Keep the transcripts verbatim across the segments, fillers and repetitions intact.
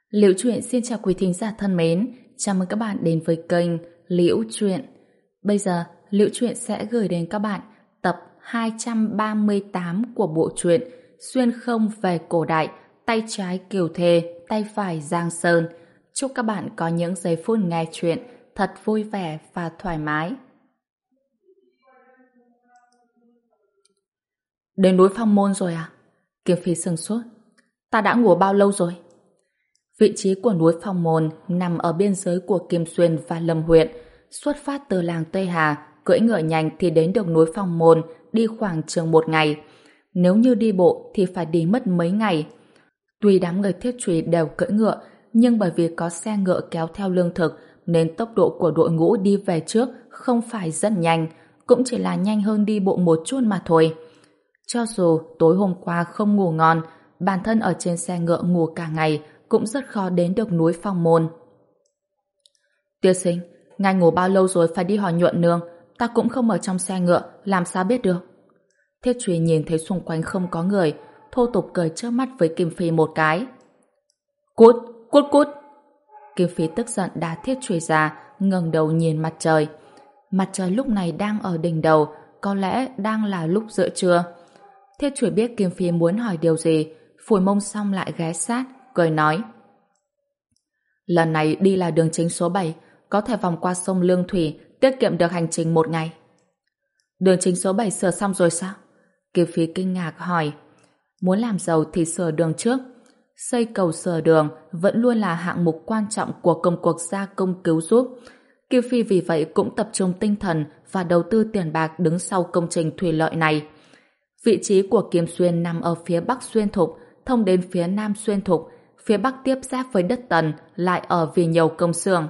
Liễu Chuyện xin chào quý thính giả thân mến, chào mừng các bạn đến với kênh Liễu Chuyện. Bây giờ, Liễu Chuyện sẽ gửi đến các bạn tập hai trăm ba mươi tám của bộ truyện Xuyên không về cổ đại, tay trái Kiều Thề, tay phải Giang Sơn. Chúc các bạn có những giây phút nghe chuyện thật vui vẻ và thoải mái. Đến núi Phong Môn rồi à? Kiều Phi sừng sốt. Ta đã ngủ bao lâu rồi? Vị trí của núi Phong Môn nằm ở biên giới của Kim Xuyên và Lâm huyện. Xuất phát từ làng Tây Hà, cưỡi ngựa nhanh thì đến được núi Phong Môn, đi khoảng chừng một ngày. Nếu như đi bộ thì phải đi mất mấy ngày. Tuy đám người Thiết Trùy đều cưỡi ngựa, nhưng bởi vì có xe ngựa kéo theo lương thực, nên tốc độ của đội ngũ đi về trước không phải rất nhanh, cũng chỉ là nhanh hơn đi bộ một chút mà thôi. Cho dù tối hôm qua không ngủ ngon, bản thân ở trên xe ngựa ngủ cả ngày, cũng rất khó đến được núi Phong Môn. Tiên sinh, ngài ngủ bao lâu rồi phải đi hỏi Nhuận nương, ta cũng không ở trong xe ngựa, làm sao biết được? Thiết Trùy nhìn thấy xung quanh không có người, thô tục cười chớp mắt với Kim Phi một cái. Cút, cút cút! Kim Phi tức giận đá Thiết Trùy ra, ngẩng đầu nhìn mặt trời. Mặt trời lúc này đang ở đỉnh đầu, có lẽ đang là lúc giữa trưa. Thiết Trùy biết Kim Phi muốn hỏi điều gì, phủi mông xong lại ghé sát, cười nói: lần này đi là đường chính số bảy, có thể vòng qua sông Lương Thủy, tiết kiệm được hành trình một ngày. Đường chính số bảy sửa xong rồi sao? Kiều Phi kinh ngạc hỏi. Muốn làm giàu thì sửa đường trước. Xây cầu sửa đường vẫn luôn là hạng mục quan trọng của công cuộc gia công cứu giúp. Kiều Phi vì vậy cũng tập trung tinh thần và đầu tư tiền bạc đứng sau công trình thủy lợi này. Vị trí của Kim Xuyên nằm ở phía bắc Xuyên Thục, thông đến phía nam Xuyên Thục, phía bắc tiếp giáp với đất Tần lại ở vì nhiều công xưởng.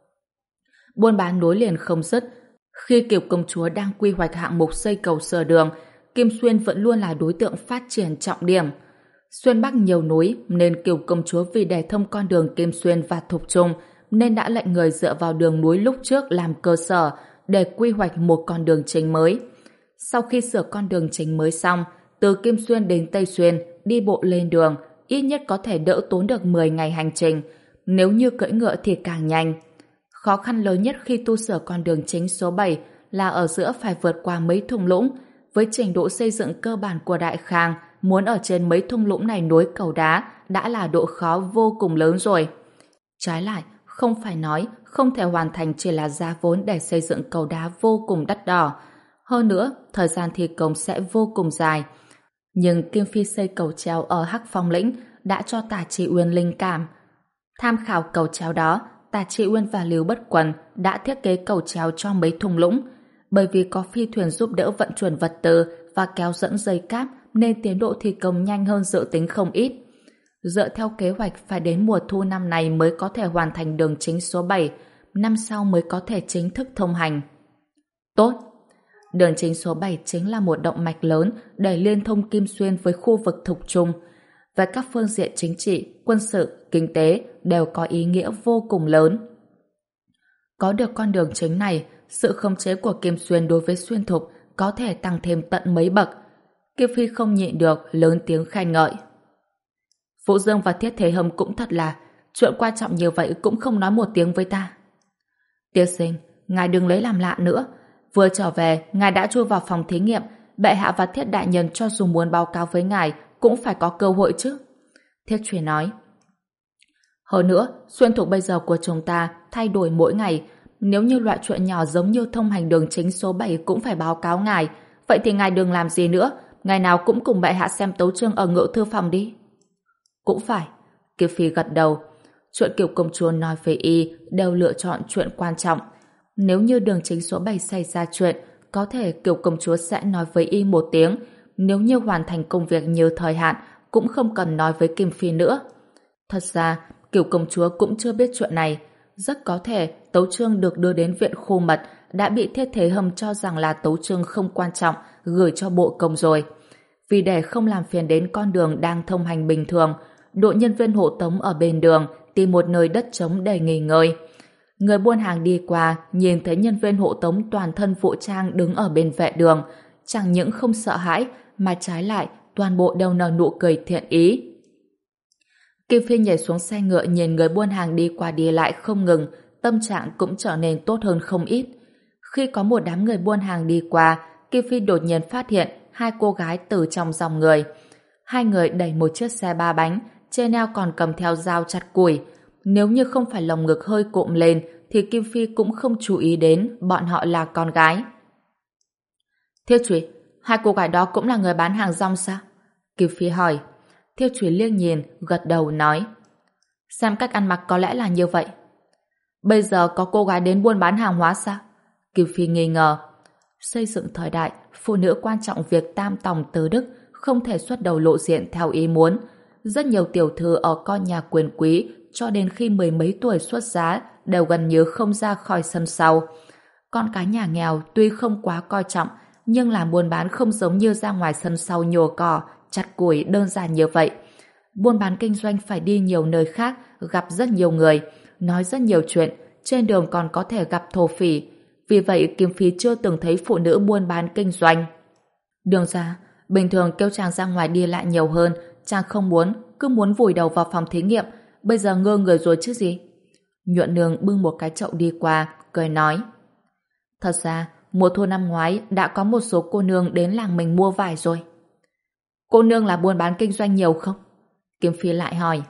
Buôn bán nối liền không dứt. Khi Kiều công chúa đang quy hoạch hạng mục xây cầu sửa đường, Kim Xuyên vẫn luôn là đối tượng phát triển trọng điểm. Xuyên Bắc nhiều núi nên Kiều công chúa vì để thông con đường Kim Xuyên và Thục Trung nên đã lệnh người dựa vào đường núi lúc trước làm cơ sở để quy hoạch một con đường chính mới. Sau khi sửa con đường chính mới xong, từ Kim Xuyên đến Tây Xuyên đi bộ lên đường ít nhất có thể đỡ tốn được mười ngày hành trình, nếu như cưỡi ngựa thì càng nhanh. Khó khăn lớn nhất khi tu sửa con đường chính số bảy là ở giữa phải vượt qua mấy thung lũng. Với trình độ xây dựng cơ bản của Đại Khang, muốn ở trên mấy thung lũng này nối cầu đá đã là độ khó vô cùng lớn rồi. Trái lại, không phải nói không thể hoàn thành chỉ là giá vốn để xây dựng cầu đá vô cùng đắt đỏ. Hơn nữa, thời gian thi công sẽ vô cùng dài. Nhưng Kim Phi xây cầu treo ở Hắc Phong Lĩnh đã cho Tả Trị Uyên linh cảm. Tham khảo cầu treo đó, Tả Trị Uyên và Lưu Bất Quần đã thiết kế cầu treo cho mấy thung lũng. Bởi vì có phi thuyền giúp đỡ vận chuyển vật tư và kéo dẫn dây cáp nên tiến độ thi công nhanh hơn dự tính không ít. Dựa theo kế hoạch phải đến mùa thu năm nay mới có thể hoàn thành đường chính số bảy, năm sau mới có thể chính thức thông hành. Tốt! Đường chính số bảy chính là một động mạch lớn để liên thông Kim Xuyên với khu vực Thục Trung. Về các phương diện chính trị, quân sự, kinh tế đều có ý nghĩa vô cùng lớn. Có được con đường chính này, sự khống chế của Kim Xuyên đối với Xuyên Thục có thể tăng thêm tận mấy bậc. Kim Phi không nhịn được lớn tiếng khen ngợi. Vũ Dương và Thiết Thế Hâm cũng thật là chuyện quan trọng như vậy cũng không nói một tiếng với ta. Tiên sinh, ngài đừng lấy làm lạ nữa. Vừa trở về, ngài đã chui vào phòng thí nghiệm, bệ hạ và Thiết đại nhân cho dù muốn báo cáo với ngài cũng phải có cơ hội chứ. Thiết Trùy nói. Hơn nữa, Xuyên Thục bây giờ của chúng ta thay đổi mỗi ngày. Nếu như loại chuyện nhỏ giống như thông hành đường chính số bảy cũng phải báo cáo ngài, vậy thì ngài đừng làm gì nữa, ngày nào cũng cùng bệ hạ xem tấu chương ở ngự thư phòng đi. Cũng phải. Kiều Phi gật đầu. Chuyện Kiều công chúa nói về y đều lựa chọn chuyện quan trọng. Nếu như đường chính số bảy xảy ra chuyện, có thể Kiều công chúa sẽ nói với y một tiếng. Nếu như hoàn thành công việc như thời hạn, cũng không cần nói với Kim Phi nữa. Thật ra, Kiều công chúa cũng chưa biết chuyện này. Rất có thể tấu chương được đưa đến viện khu mật đã bị Thiết Thế Hâm cho rằng là tấu chương không quan trọng, gửi cho bộ công rồi. Vì để không làm phiền đến con đường đang thông hành bình thường, đội nhân viên hộ tống ở bên đường tìm một nơi đất trống để nghỉ ngơi. Người buôn hàng đi qua nhìn thấy nhân viên hộ tống toàn thân vũ trang đứng ở bên vệ đường, chẳng những không sợ hãi mà trái lại toàn bộ đều nở nụ cười thiện ý. Kim Phi nhảy xuống xe ngựa nhìn người buôn hàng đi qua đi lại không ngừng, tâm trạng cũng trở nên tốt hơn không ít. Khi có một đám người buôn hàng đi qua, Kim Phi đột nhiên phát hiện hai cô gái từ trong dòng người. Hai người đẩy một chiếc xe ba bánh, trên eo còn cầm theo dao chặt củi. Nếu như không phải lồng ngực hơi cụm lên, thì Kim Phi cũng không chú ý đến bọn họ là con gái. Thiêu Chủy, hai cô gái đó cũng là người bán hàng rong sao? Kim Phi hỏi. Thiêu Chủy liếc nhìn, gật đầu nói. Xem cách ăn mặc có lẽ là như vậy. Bây giờ có cô gái đến buôn bán hàng hóa sao? Kim Phi nghi ngờ. Xây dựng thời đại, phụ nữ quan trọng việc tam tòng tứ đức, không thể xuất đầu lộ diện theo ý muốn. Rất nhiều tiểu thư ở con nhà quyền quý cho đến khi mười mấy tuổi xuất giá đều gần như không ra khỏi sân sau. Con cái nhà nghèo tuy không quá coi trọng, nhưng làm buôn bán không giống như ra ngoài sân sau nhổ cỏ, chặt củi đơn giản như vậy. Buôn bán kinh doanh phải đi nhiều nơi khác, gặp rất nhiều người, nói rất nhiều chuyện, trên đường còn có thể gặp thổ phỉ. Vì vậy Kim Phi chưa từng thấy phụ nữ buôn bán kinh doanh. Đường ra, bình thường kêu chàng ra ngoài đi lại nhiều hơn, chàng không muốn, cứ muốn vùi đầu vào phòng thí nghiệm, bây giờ ngơ người rồi chứ gì. Nhuận Nương bưng một cái chậu đi qua, cười nói. Thật ra, mùa thu năm ngoái đã có một số cô nương đến làng mình mua vải rồi. Cô nương là buôn bán kinh doanh nhiều không? Kim Phi lại hỏi.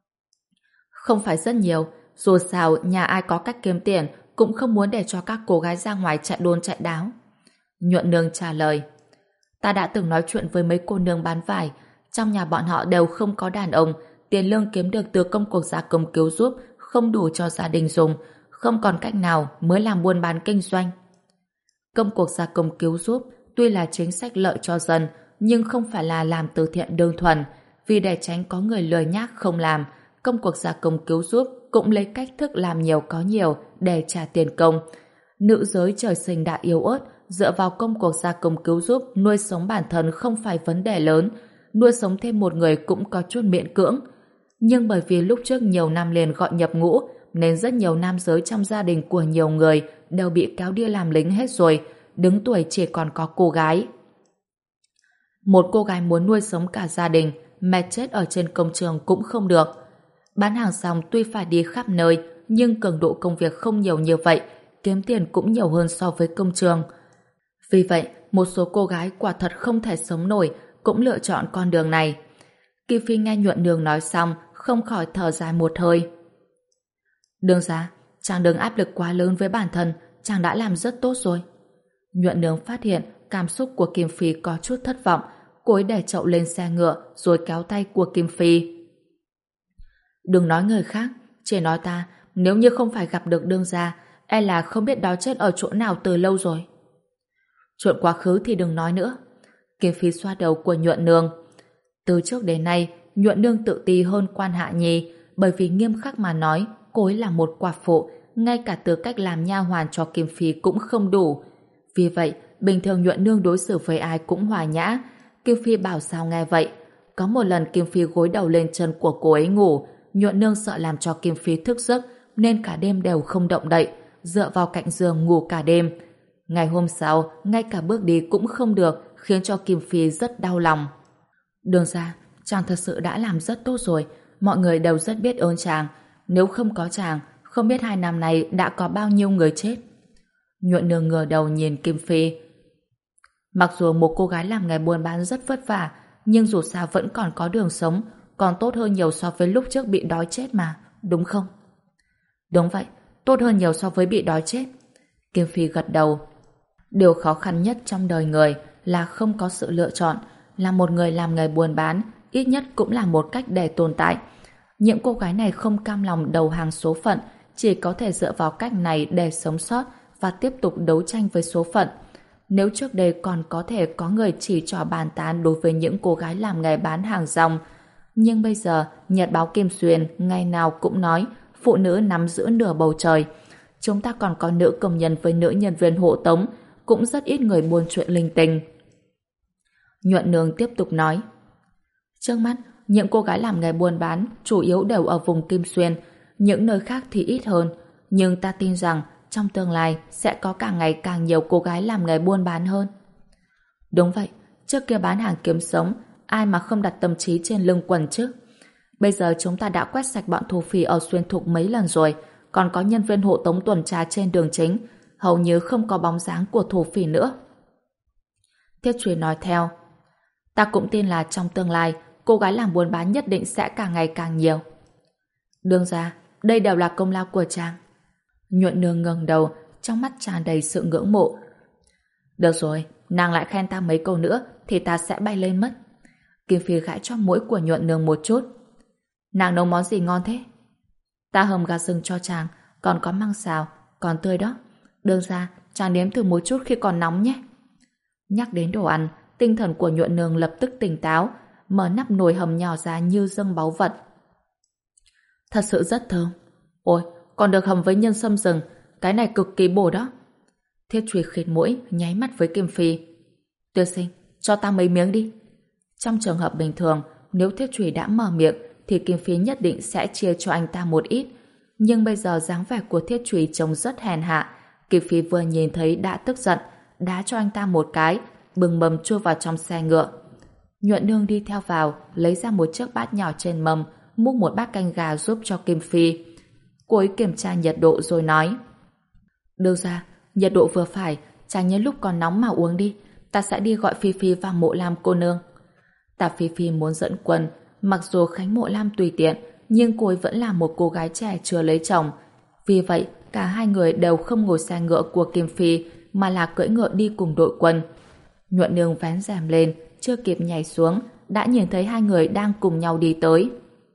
Không phải rất nhiều, dù sao nhà ai có cách kiếm tiền cũng không muốn để cho các cô gái ra ngoài chạy đôn chạy đáo. Nhuận Nương trả lời. Ta đã từng nói chuyện với mấy cô nương bán vải, trong nhà bọn họ đều không có đàn ông, tiền lương kiếm được từ công cuộc gia công cứu giúp không đủ cho gia đình dùng, không còn cách nào mới làm buôn bán kinh doanh. Công cuộc gia công cứu giúp tuy là chính sách lợi cho dân, nhưng không phải là làm từ thiện đơn thuần, vì để tránh có người lười nhác không làm, công cuộc gia công cứu giúp cũng lấy cách thức làm nhiều có nhiều để trả tiền công. Nữ giới trời sinh đã yếu ớt, dựa vào công cuộc gia công cứu giúp nuôi sống bản thân không phải vấn đề lớn, nuôi sống thêm một người cũng có chút miễn cưỡng. Nhưng bởi vì lúc trước nhiều năm liền gọi nhập ngũ, nên rất nhiều nam giới trong gia đình của nhiều người đều bị kéo đi làm lính hết rồi, đứng tuổi chỉ còn có cô gái. Một cô gái muốn nuôi sống cả gia đình, mệt chết ở trên công trường cũng không được. Bán hàng xong tuy phải đi khắp nơi, nhưng cường độ công việc không nhiều như vậy, kiếm tiền cũng nhiều hơn so với công trường. Vì vậy, một số cô gái quả thật không thể sống nổi, cũng lựa chọn con đường này. Kim Phi nghe Nhuận Nương nói xong, không khỏi thở dài một hơi. Đương ra, chàng đừng áp lực quá lớn với bản thân, chàng đã làm rất tốt rồi. Nhuận Nương phát hiện cảm xúc của Kim Phi có chút thất vọng, cô ấy để chậu lên xe ngựa rồi kéo tay của Kim Phi. Đừng nói người khác, chỉ nói ta, nếu như không phải gặp được đương gia, e là không biết đó chết ở chỗ nào từ lâu rồi. Chuyện quá khứ thì đừng nói nữa. Kim Phi xoa đầu của Nhuận Nương. Từ trước đến nay, Nhuận Nương tự ti hơn Quan Hạ Nhi, bởi vì nghiêm khắc mà nói, cô ấy là một quả phụ, ngay cả tư cách làm nha hoàn cho Kim Phi cũng không đủ. Vì vậy, bình thường Nhuận Nương đối xử với ai cũng hòa nhã. Kim Phi bảo sao nghe vậy. Có một lần Kim Phi gối đầu lên chân của cô ấy ngủ, Nhuận Nương sợ làm cho Kim Phi thức giấc, nên cả đêm đều không động đậy, dựa vào cạnh giường ngủ cả đêm. Ngày hôm sau, ngay cả bước đi cũng không được, khiến cho Kim Phi rất đau lòng. Đường ra, chàng thật sự đã làm rất tốt rồi, mọi người đều rất biết ơn chàng. Nếu không có chàng, không biết hai năm nay đã có bao nhiêu người chết. Nhuận Nương ngửa đầu nhìn Kim Phi. Mặc dù một cô gái làm nghề buôn bán rất vất vả, nhưng dù sao vẫn còn có đường sống, còn tốt hơn nhiều so với lúc trước bị đói chết mà, đúng không? Đúng vậy, tốt hơn nhiều so với bị đói chết. Kim Phi gật đầu. Điều khó khăn nhất trong đời người là không có sự lựa chọn. Là một người làm nghề buôn bán, ít nhất cũng là một cách để tồn tại. Những cô gái này không cam lòng đầu hàng số phận, chỉ có thể dựa vào cách này để sống sót và tiếp tục đấu tranh với số phận. Nếu trước đây còn có thể có người chỉ trỏ bàn tán đối với những cô gái làm nghề bán hàng rong, nhưng bây giờ Nhật báo Kim Xuyên ngày nào cũng nói phụ nữ nắm giữ nửa bầu trời. Chúng ta còn có nữ công nhân với nữ nhân viên hộ tống, cũng rất ít người buôn chuyện linh tinh. Nhuận Nương tiếp tục nói. Trước mắt, những cô gái làm nghề buôn bán chủ yếu đều ở vùng Kim Xuyên, những nơi khác thì ít hơn, nhưng ta tin rằng trong tương lai sẽ có càng ngày càng nhiều cô gái làm nghề buôn bán hơn. Đúng vậy, trước kia bán hàng kiếm sống, ai mà không đặt tâm trí trên lưng quần chứ? Bây giờ chúng ta đã quét sạch bọn thổ phỉ ở xuyên thục mấy lần rồi, còn có nhân viên hộ tống tuần tra trên đường chính, hầu như không có bóng dáng của thổ phỉ nữa. Thiết Truy nói theo, ta cũng tin là trong tương lai, cô gái làm buôn bán nhất định sẽ càng ngày càng nhiều. Đương ra, đây đều là công lao của chàng. Nhuận Nương ngẩng đầu, trong mắt tràn đầy sự ngưỡng mộ. Được rồi, nàng lại khen ta mấy câu nữa thì ta sẽ bay lên mất. Kim Phi gãi cho mũi của Nhuận Nương một chút. Nàng nấu món gì ngon thế? Ta hầm gà rừng cho chàng, còn có măng xào, còn tươi đó. Đương ra, chàng nếm thử một chút khi còn nóng nhé. Nhắc đến đồ ăn, tinh thần của Nhuận Nương lập tức tỉnh táo, mở nắp nồi hầm nhỏ ra như dâng báu vật. Thật sự rất thơm. Ôi, còn được hầm với nhân sâm rừng, cái này cực kỳ bổ đó. Thiết Truy khịt mũi, nháy mắt với Kim Phi. Tiên sinh, cho ta mấy miếng đi. Trong trường hợp bình thường, nếu Thiết Truy đã mở miệng, thì Kim Phi nhất định sẽ chia cho anh ta một ít. Nhưng bây giờ dáng vẻ của Thiết Truy trông rất hèn hạ. Kim Phi vừa nhìn thấy đã tức giận, đá cho anh ta một cái, bừng mầm chui vào trong xe ngựa. Nhuận Nương đi theo vào, lấy ra một chiếc bát nhỏ trên mâm, múc một bát canh gà giúp cho Kim Phi. Cô ấy kiểm tra nhiệt độ rồi nói, đưa ra, nhiệt độ vừa phải, chàng nhớ lúc còn nóng mà uống đi, ta sẽ đi gọi Phi Phi và Mộ Lam cô nương. Tạ Phi Phi muốn dẫn quân, mặc dù Khánh Mộ Lam tùy tiện, nhưng cô ấy vẫn là một cô gái trẻ chưa lấy chồng. Vì vậy, cả hai người đều không ngồi xe ngựa của Kim Phi, mà là cưỡi ngựa đi cùng đội quân. Nhuận Nương vén rèm lên, chưa kịp nhảy xuống, đã nhìn thấy hai người đang cùng nhau đi tới.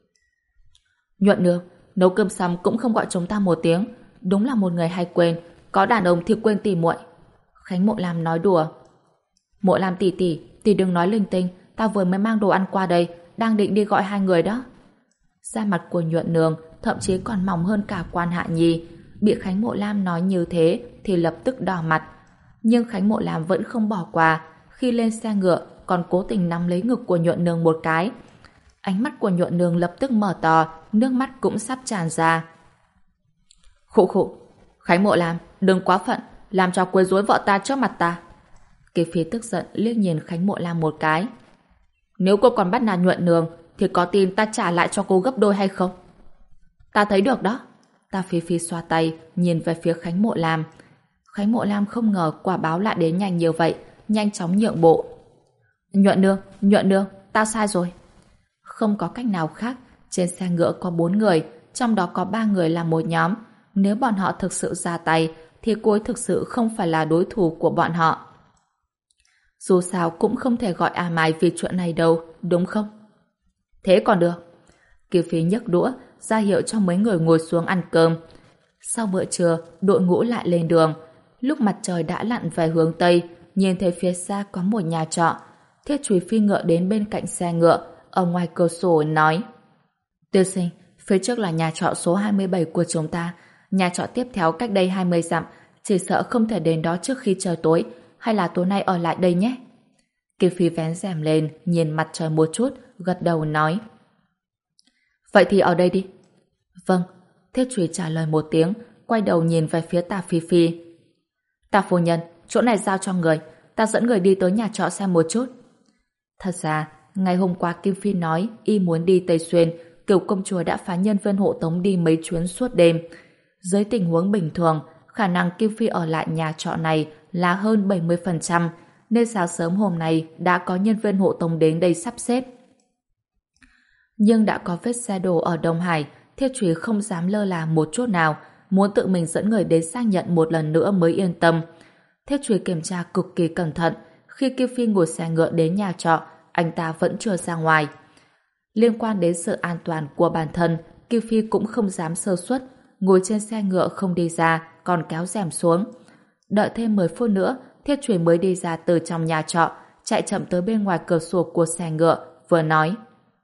Nhuận Nương, nấu cơm xong cũng không gọi chúng ta một tiếng, đúng là một người hay quên, có đàn ông thì quên tỉ muội. Khánh Mộ Lam nói đùa. Mộ Lam tỷ tỷ, tỷ đừng nói linh tinh, ta vừa mới mang đồ ăn qua đây, đang định đi gọi hai người đó. Da mặt của Nhuận Nương thậm chí còn mỏng hơn cả Quan Hạ Nhi, bị Khánh Mộ Lam nói như thế thì lập tức đỏ mặt. Nhưng Khánh Mộ Lam vẫn không bỏ qua, khi lên xe ngựa còn cố tình nắm lấy ngực của Nhuận Nương một cái. Ánh mắt của Nhuận Nương lập tức mở to, nước mắt cũng sắp tràn ra. Khụ khụ, Khánh Mộ Lam, đừng quá phận, làm cho quấy rối vợ ta trước mặt ta. Kỳ Phi tức giận liếc nhìn Khánh Mộ Lam một cái. Nếu cô còn bắt nạt Nhuận Nương thì có tin ta trả lại cho cô gấp đôi hay không? Ta thấy được đó. Ta Phi Phi xoa tay, nhìn về phía Khánh Mộ Lam. Khánh Mộ Lam không ngờ quả báo lại đến nhanh như vậy, nhanh chóng nhượng bộ. Nhuận Nương, Nhuận Nương, ta sai rồi. Không có cách nào khác, trên xe ngựa có bốn người, trong đó có ba người là một nhóm. Nếu bọn họ thực sự ra tay, thì cô ấy thực sự không phải là đối thủ của bọn họ. Dù sao cũng không thể gọi A Mai vì chuyện này đâu, đúng không? Thế còn được. Kiều Phi nhấc đũa, ra hiệu cho mấy người ngồi xuống ăn cơm. Sau bữa trưa, đội ngũ lại lên đường. Lúc mặt trời đã lặn về hướng Tây, nhìn thấy phía xa có một nhà trọ. Thiết Truy phi ngựa đến bên cạnh xe ngựa, ở ngoài cửa sổ nói: Tiên sinh, phía trước là nhà trọ số hai mươi bảy của chúng ta. Nhà trọ tiếp theo cách đây hai mươi dặm, chỉ sợ không thể đến đó trước khi trời tối, hay là tối nay ở lại đây nhé. Kiều Phi vén rèm lên, nhìn mặt trời một chút, gật đầu nói: Vậy thì ở đây đi. Vâng. Thiết Truy trả lời một tiếng, quay đầu nhìn về phía Tạ Phi Phi. Tạ phu nhân, chỗ này giao cho người, ta dẫn người đi tới nhà trọ xem một chút. Thật ra, ngày hôm qua Kim Phi nói y muốn đi Tây Xuyên, Kiều công chúa đã phái nhân viên hộ tống đi mấy chuyến suốt đêm. Dưới tình huống bình thường, khả năng Kim Phi ở lại nhà trọ này là hơn bảy mươi phần trăm, nên sáng sớm hôm nay đã có nhân viên hộ tống đến đây sắp xếp. Nhưng đã có vết xe đổ ở Đông Hải, Thiết Truy không dám lơ là một chút nào, muốn tự mình dẫn người đến xác nhận một lần nữa mới yên tâm. Thiết Truy kiểm tra cực kỳ cẩn thận, khi Kim Phi ngồi xe ngựa đến nhà trọ, anh ta vẫn chưa ra ngoài. Liên quan đến sự an toàn của bản thân, Kim Phi cũng không dám sơ suất, ngồi trên xe ngựa không đi ra, còn kéo rèm xuống. Đợi thêm mười phút nữa, Thiết Truy mới đi ra từ trong nhà trọ, chạy chậm tới bên ngoài cửa sổ của xe ngựa, vừa nói: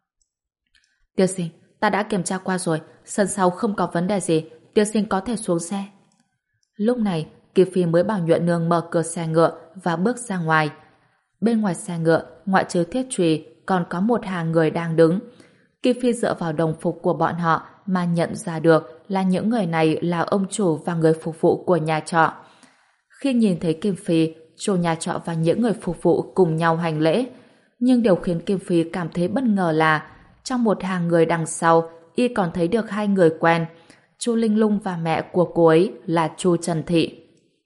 Tiên sinh, ta đã kiểm tra qua rồi, sân sau không có vấn đề gì, tiên sinh có thể xuống xe. Lúc này, Kim Phi mới bảo Nhuận Nương mở cửa xe ngựa và bước ra ngoài. Bên ngoài xe ngựa, ngoại trừ Thiết Truy, còn có một hàng người đang đứng. Kim Phi dựa vào đồng phục của bọn họ mà nhận ra được là những người này là ông chủ và người phục vụ của nhà trọ. Khi nhìn thấy Kim Phi, chủ nhà trọ và những người phục vụ cùng nhau hành lễ. Nhưng điều khiến Kim Phi cảm thấy bất ngờ là Trong một hàng người đằng sau, y còn thấy được hai người quen, Chu Linh Lung và mẹ của cô ấy là Chu Trần Thị.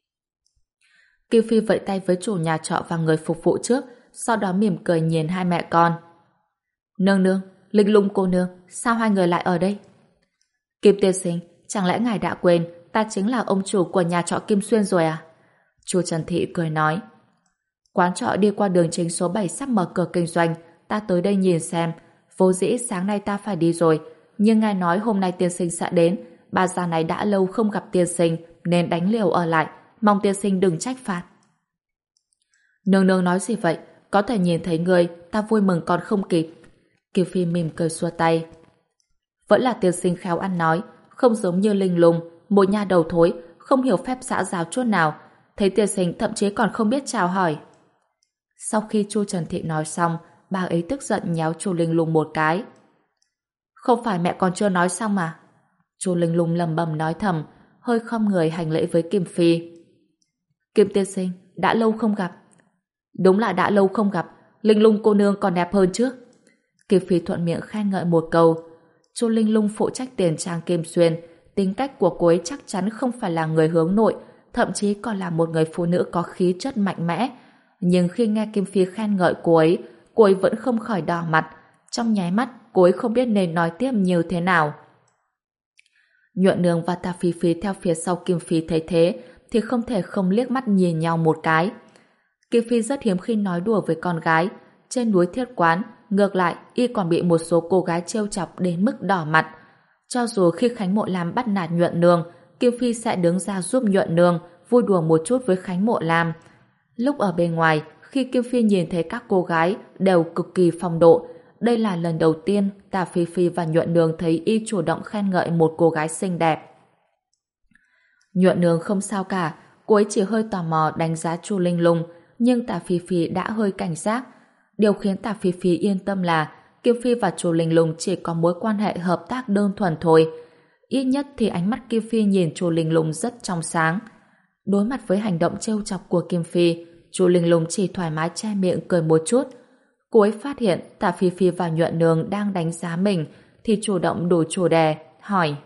Kim Phi vẫy tay với chủ nhà trọ và người phục vụ trước, sau đó mỉm cười nhìn hai mẹ con. Nương nương, Linh Lung cô nương, sao hai người lại ở đây? Kim tiên sinh, chẳng lẽ ngài đã quên ta chính là ông chủ của nhà trọ Kim Xuyên rồi à? Chu Trần Thị cười nói. Quán trọ đi qua đường chính số bảy sắp mở cửa kinh doanh, ta tới đây nhìn xem. Vô dĩ sáng nay ta phải đi rồi, nhưng ngài nói hôm nay tiên sinh sẽ đến. Bà già này đã lâu không gặp tiên sinh nên đánh liều ở lại, mong tiên sinh đừng trách phạt. Nương nương nói gì vậy? Có thể nhìn thấy người, ta vui mừng còn không kịp. Kiều Phi mỉm cười xua tay. Vẫn là tiên sinh khéo ăn nói, không giống như Linh Lung, một nha đầu thối, không hiểu phép xã giao chút nào. Thấy tiên sinh thậm chí còn không biết chào hỏi. Sau khi Chu Trần Thị nói xong, bà ấy tức giận nhéo Chu Linh Lung một cái. Không phải mẹ còn chưa nói xong mà. Chu Linh Lung lầm bầm nói thầm, hơi khom người hành lễ với Kim Phi. Kim tiên sinh, đã lâu không gặp. Đúng là đã lâu không gặp, Linh Lung cô nương còn đẹp hơn trước. Kim Phi thuận miệng khen ngợi một câu. Chu Linh Lung phụ trách tiền trang Kim Xuyên, tính cách của cô ấy chắc chắn không phải là người hướng nội, thậm chí còn là một người phụ nữ có khí chất mạnh mẽ. Nhưng khi nghe Kim Phi khen ngợi cô ấy, cô ấy vẫn không khỏi đỏ mặt. Trong nháy mắt, cô ấy không biết nên nói tiếp như thế nào. Nhuận Nương và Tà Phi Phi theo phía sau Kim Phi thấy thế, thì không thể không liếc mắt nhìn nhau một cái. Kim Phi rất hiếm khi nói đùa với con gái. Trên núi Thiết Quán, ngược lại, y còn bị một số cô gái trêu chọc đến mức đỏ mặt. Cho dù khi Khánh Mộ Lam bắt nạt Nhuận Nương, Kim Phi sẽ đứng ra giúp Nhuận Nương vui đùa một chút với Khánh Mộ Lam. Lúc ở bên ngoài, khi Kim Phi nhìn thấy các cô gái đều cực kỳ phong độ, đây là lần đầu tiên Tà Phi Phi và Nhuận Nương thấy y chủ động khen ngợi một cô gái xinh đẹp. Nhuận Nương không sao cả, cô ấy chỉ hơi tò mò đánh giá Chu Linh Lung, nhưng Tà Phi Phi đã hơi cảnh giác. Điều khiến Tà Phi Phi yên tâm là Kim Phi và Chu Linh Lung chỉ có mối quan hệ hợp tác đơn thuần thôi. Ít nhất thì ánh mắt Kim Phi nhìn Chu Linh Lung rất trong sáng. Đối mặt với hành động trêu chọc của Kim Phi, Chu Linh Lung chỉ thoải mái che miệng cười một chút. Cô ấy phát hiện Tà Phi Phi và Nhuận Nương đang đánh giá mình thì chủ động đổi chủ đề, hỏi.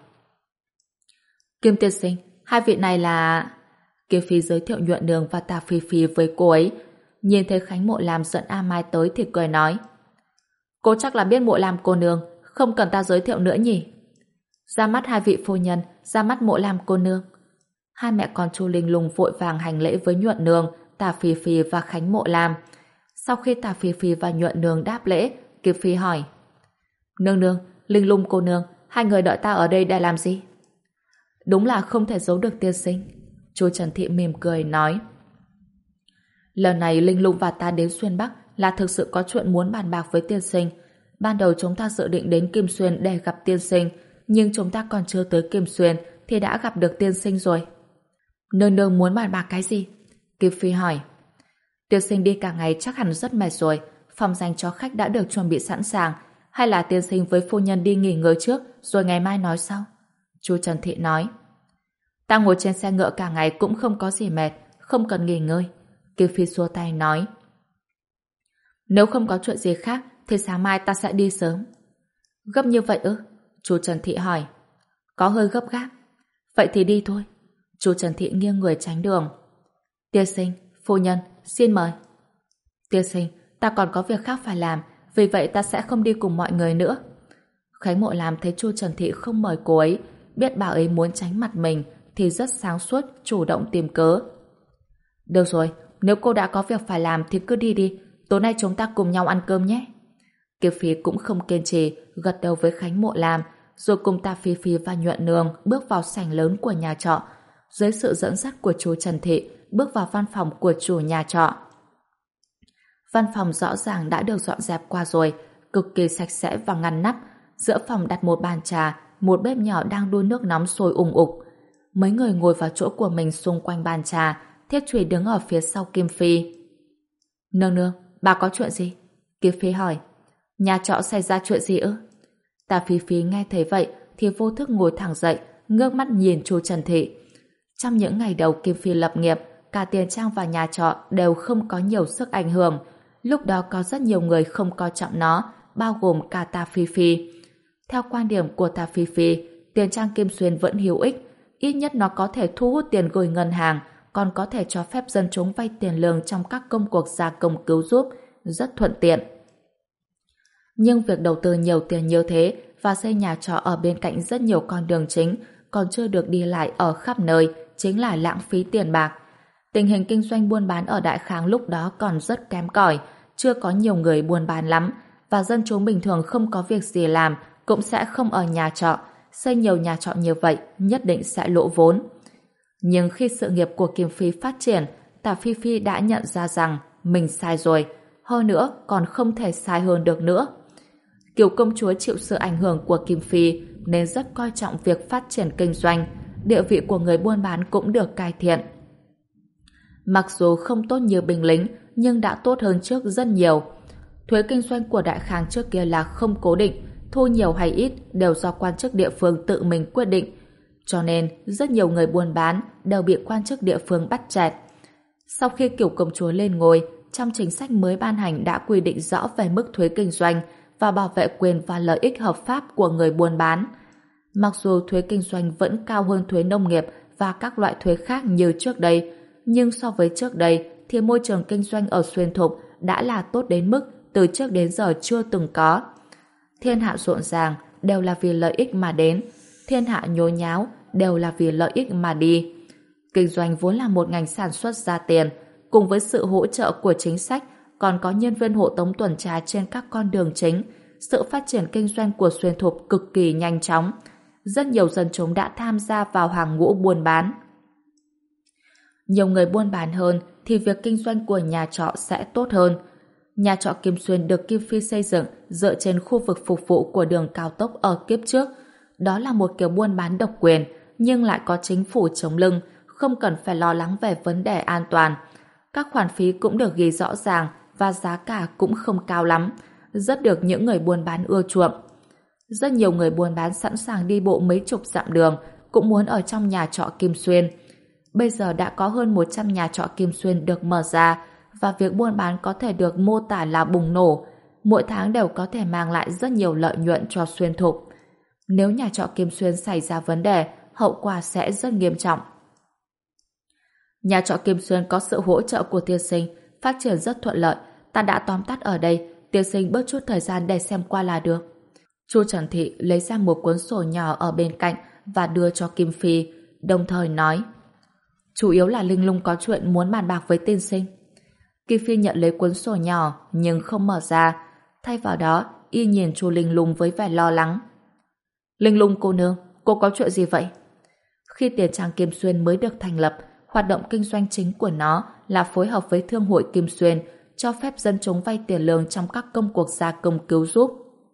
Kim tiên sinh, hai vị này là... Kim Phi giới thiệu Nhuận Nương và Tà Phi Phi với cô ấy. Nhìn thấy Khánh Mộ Lam dẫn A Mai tới thì cười nói. Cô chắc là biết Mộ Lam cô nương, không cần ta giới thiệu nữa nhỉ? Ra mắt hai vị phu nhân, ra mắt Mộ Lam cô nương. Hai mẹ con Chu Linh Lung vội vàng hành lễ với Nhuận Nương, Tà Phi Phi và Khánh Mộ Lam. Sau khi Tà Phi Phi và Nhuận Nương đáp lễ, Kim Phi hỏi. Nương nương, Linh Lung cô nương, hai người đợi ta ở đây để làm gì? Đúng là không thể giấu được tiên sinh. Chu Trần Thị mỉm cười nói. Lần này Linh Lung và ta đến Xuyên Bắc là thực sự có chuyện muốn bàn bạc với tiên sinh. Ban đầu chúng ta dự định đến Kim Xuyên để gặp tiên sinh, nhưng chúng ta còn chưa tới Kim Xuyên thì đã gặp được tiên sinh rồi. Nương nương muốn bàn bạc cái gì? Kim Phi hỏi. Tiên sinh đi cả ngày chắc hẳn rất mệt rồi, phòng dành cho khách đã được chuẩn bị sẵn sàng, hay là tiên sinh với phu nhân đi nghỉ ngơi trước rồi ngày mai nói sau? Chu Trần Thị nói. Ta ngồi trên xe ngựa cả ngày cũng không có gì mệt, không cần nghỉ ngơi. Kim Phi xua tay nói. Nếu không có chuyện gì khác thì sáng mai ta sẽ đi sớm. Gấp như vậy ư? Chu Trần Thị hỏi. Có hơi gấp gáp. Vậy thì đi thôi. Chu Trần Thị nghiêng người tránh đường. Tiên sinh, phu nhân, xin mời. Tiên sinh, ta còn có việc khác phải làm, vì vậy ta sẽ không đi cùng mọi người nữa. Khánh Mộ Lam thấy Chu Trần Thị không mời cô ấy, biết bà ấy muốn tránh mặt mình thì rất sáng suốt chủ động tìm cớ. Được rồi, nếu cô đã có việc phải làm thì cứ đi đi, tối nay chúng ta cùng nhau ăn cơm nhé. Kiều Phi cũng không kiên trì, gật đầu với Khánh Mộ Lam, rồi cùng Tà Phi Phi và Nhuận Nương bước vào sảnh lớn của nhà trọ. Dưới sự dẫn dắt của chú Trần Thị, bước vào văn phòng của chủ nhà trọ. Văn phòng rõ ràng đã được dọn dẹp qua rồi, cực kỳ sạch sẽ và ngăn nắp. Giữa phòng đặt một bàn trà, một bếp nhỏ đang đun nước nóng sôi ùng ục. Mấy người ngồi vào chỗ của mình xung quanh bàn trà, Thiết Trùy đứng ở phía sau Kim Phi. Nương nương, bà có chuyện gì? Kim Phi hỏi. Nhà trọ xảy ra chuyện gì ư? Tà Phi Phi nghe thấy vậy thì vô thức ngồi thẳng dậy, ngước mắt nhìn chú Trần Thị. Trong những ngày đầu Kim Phi lập nghiệp, cả tiền trang và nhà trọ đều không có nhiều sức ảnh hưởng. Lúc đó có rất nhiều người không coi trọng nó, bao gồm cả Tà Phi Phi. Theo quan điểm của Tà Phi Phi, tiền trang Kim Xuyên vẫn hữu ích, ít nhất nó có thể thu hút tiền gửi ngân hàng, còn có thể cho phép dân chúng vay tiền lương trong các công cuộc gia công cứu giúp, rất thuận tiện. Nhưng việc đầu tư nhiều tiền như thế và xây nhà trọ ở bên cạnh rất nhiều con đường chính còn chưa được đi lại ở khắp nơi chính là lãng phí tiền bạc. Tình hình kinh doanh buôn bán ở Đại Khang lúc đó còn rất kém cỏi, chưa có nhiều người buôn bán lắm, và dân chúng bình thường không có việc gì làm cũng sẽ không ở nhà trọ. Xây nhiều nhà trọ như vậy nhất định sẽ lỗ vốn. Nhưng khi sự nghiệp của Kim Phi phát triển, Tả Phi Phi đã nhận ra rằng mình sai rồi, hơn nữa còn không thể sai hơn được nữa. Kiều công chúa chịu sự ảnh hưởng của Kim Phi nên rất coi trọng việc phát triển kinh doanh, địa vị của người buôn bán cũng được cải thiện. Mặc dù không tốt như binh lính, nhưng đã tốt hơn trước rất nhiều. Thuế kinh doanh của Đại Khang trước kia là không cố định, thu nhiều hay ít đều do quan chức địa phương tự mình quyết định. Cho nên, rất nhiều người buôn bán đều bị quan chức địa phương bắt chẹt. Sau khi Kiều công chúa lên ngôi, trong chính sách mới ban hành đã quy định rõ về mức thuế kinh doanh và bảo vệ quyền và lợi ích hợp pháp của người buôn bán. Mặc dù thuế kinh doanh vẫn cao hơn thuế nông nghiệp và các loại thuế khác như trước đây, nhưng so với trước đây thì môi trường kinh doanh ở Xuyên Thục đã là tốt đến mức từ trước đến giờ chưa từng có. Thiên hạ rộn ràng đều là vì lợi ích mà đến, thiên hạ nhốn nháo đều là vì lợi ích mà đi. Kinh doanh vốn là một ngành sản xuất ra tiền, cùng với sự hỗ trợ của chính sách, còn có nhân viên hộ tống tuần tra trên các con đường chính, sự phát triển kinh doanh của Xuyên Thục cực kỳ nhanh chóng. Rất nhiều dân chúng đã tham gia vào hàng ngũ buôn bán. Nhiều người buôn bán hơn thì việc kinh doanh của nhà trọ sẽ tốt hơn. Nhà trọ Kim Xuyên được Kim Phi xây dựng dựa trên khu vực phục vụ của đường cao tốc ở kiếp trước. Đó là một kiểu buôn bán độc quyền, nhưng lại có chính phủ chống lưng, không cần phải lo lắng về vấn đề an toàn. Các khoản phí cũng được ghi rõ ràng và giá cả cũng không cao lắm, rất được những người buôn bán ưa chuộng. Rất nhiều người buôn bán sẵn sàng đi bộ mấy chục dặm đường, cũng muốn ở trong nhà trọ Kim Xuyên. Bây giờ đã có hơn một trăm nhà trọ Kim Xuyên được mở ra, và việc buôn bán có thể được mô tả là bùng nổ, mỗi tháng đều có thể mang lại rất nhiều lợi nhuận cho Xuyên Thục. Nếu nhà trọ Kim Xuyên xảy ra vấn đề, hậu quả sẽ rất nghiêm trọng. Nhà trọ Kim Xuyên có sự hỗ trợ của tiên sinh, phát triển rất thuận lợi. Ta đã tóm tắt ở đây, tiên sinh bớt chút thời gian để xem qua là được. Chu Trần Thị lấy ra một cuốn sổ nhỏ ở bên cạnh và đưa cho Kim Phi, đồng thời nói: chủ yếu là Linh Lung có chuyện muốn bàn bạc với tiên sinh. Kim Phi nhận lấy cuốn sổ nhỏ nhưng không mở ra, thay vào đó y nhìn Chu Linh Lung với vẻ lo lắng. Linh Lung cô nương, cô có chuyện gì vậy? Khi tiền trang Kim Xuyên mới được thành lập, hoạt động kinh doanh chính của nó là phối hợp với Thương hội Kim Xuyên, cho phép dân chúng vay tiền lương trong các công cuộc gia công cứu giúp.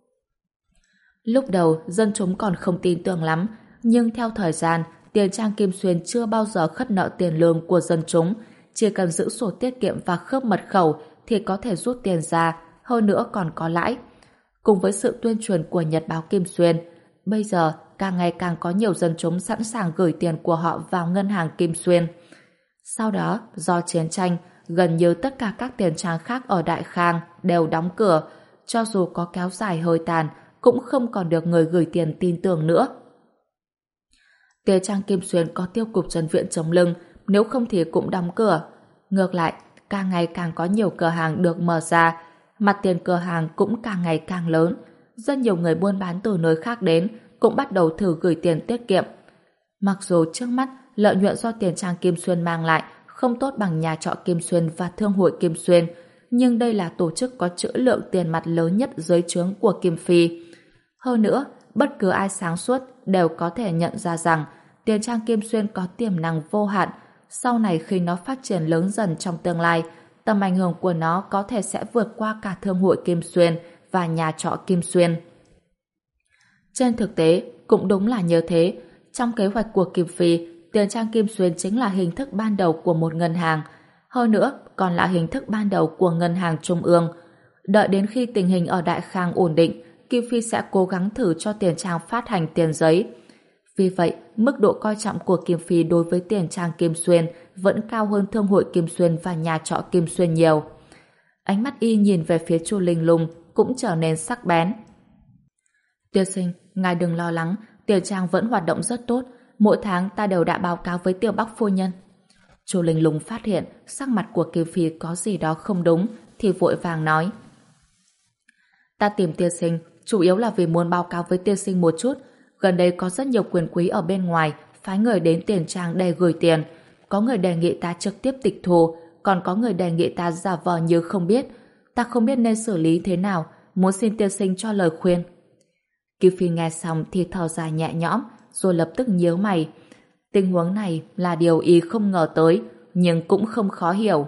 Lúc đầu, dân chúng còn không tin tưởng lắm, nhưng theo thời gian, tiền trang Kim Xuyên chưa bao giờ khất nợ tiền lương của dân chúng, chỉ cần giữ sổ tiết kiệm và khớp mật khẩu thì có thể rút tiền ra, hơn nữa còn có lãi. Cùng với sự tuyên truyền của Nhật báo Kim Xuyên, bây giờ càng ngày càng có nhiều dân chúng sẵn sàng gửi tiền của họ vào ngân hàng Kim Xuyên. Sau đó, do chiến tranh, gần như tất cả các tiền trang khác ở Đại Khang đều đóng cửa, cho dù có kéo dài hơi tàn, cũng không còn được người gửi tiền tin tưởng nữa. Tiền trang Kim Xuyên có tiêu cục trấn viện chống lưng, nếu không thì cũng đóng cửa. Ngược lại, càng ngày càng có nhiều cửa hàng được mở ra, mặt tiền cửa hàng cũng càng ngày càng lớn. Rất nhiều người buôn bán từ nơi khác đến cũng bắt đầu thử gửi tiền tiết kiệm. Mặc dù trước mắt lợi nhuận do tiền trang Kim Xuyên mang lại không tốt bằng nhà trọ Kim Xuyên và Thương hội Kim Xuyên, nhưng đây là tổ chức có trữ lượng tiền mặt lớn nhất dưới trướng của Kim Phi. Hơn nữa, bất cứ ai sáng suốt đều có thể nhận ra rằng tiền trang Kim Xuyên có tiềm năng vô hạn. Sau này khi nó phát triển lớn dần trong tương lai, tầm ảnh hưởng của nó có thể sẽ vượt qua cả Thương hội Kim Xuyên và nhà trọ Kim Xuyên. Trên thực tế, cũng đúng là như thế. Trong kế hoạch của Kim Phi, tiền trang Kim Xuyên chính là hình thức ban đầu của một ngân hàng. Hơn nữa, còn là hình thức ban đầu của ngân hàng trung ương. Đợi đến khi tình hình ở Đại Khang ổn định, Kim Phi sẽ cố gắng thử cho tiền trang phát hành tiền giấy. Vì vậy, mức độ coi trọng của Kim Phi đối với tiền trang Kim Xuyên vẫn cao hơn Thương hội Kim Xuyên và nhà trọ Kim Xuyên nhiều. Ánh mắt y nhìn về phía Chu Linh Lung, cũng trở nên sắc bén. Tiên sinh, ngài đừng lo lắng, tiền trang vẫn hoạt động rất tốt, mỗi tháng ta đều đã báo cáo với Tiêu Bắc phu nhân. Chu Linh Lung phát hiện sắc mặt của Kim Phi có gì đó không đúng thì vội vàng nói: Ta tìm tiên sinh chủ yếu là vì muốn báo cáo với tiên sinh một chút. Gần đây có rất nhiều quyền quý ở bên ngoài phái người đến tiền trang để gửi tiền. Có người đề nghị ta trực tiếp tịch thu, còn có người đề nghị ta giả vờ như không biết. Ta không biết nên xử lý thế nào, muốn xin tiên sinh cho lời khuyên. Kim Phi nghe xong thì thở dài nhẹ nhõm, rồi lập tức nhíu mày. Tình huống này là điều y không ngờ tới, nhưng cũng không khó hiểu.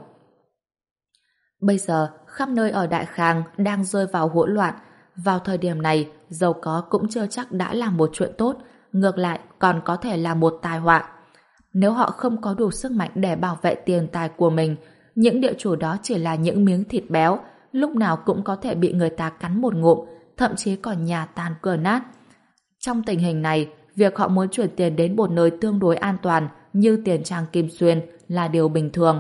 Bây giờ, khắp nơi ở Đại Khang đang rơi vào hỗn loạn. Vào thời điểm này, giàu có cũng chưa chắc đã là một chuyện tốt, ngược lại còn có thể là một tai họa. Nếu họ không có đủ sức mạnh để bảo vệ tiền tài của mình, những địa chủ đó chỉ là những miếng thịt béo, lúc nào cũng có thể bị người ta cắn một ngụm, thậm chí còn nhà tan cửa nát. Trong tình hình này, việc họ muốn chuyển tiền đến một nơi tương đối an toàn như tiền trang Kim Xuyên là điều bình thường.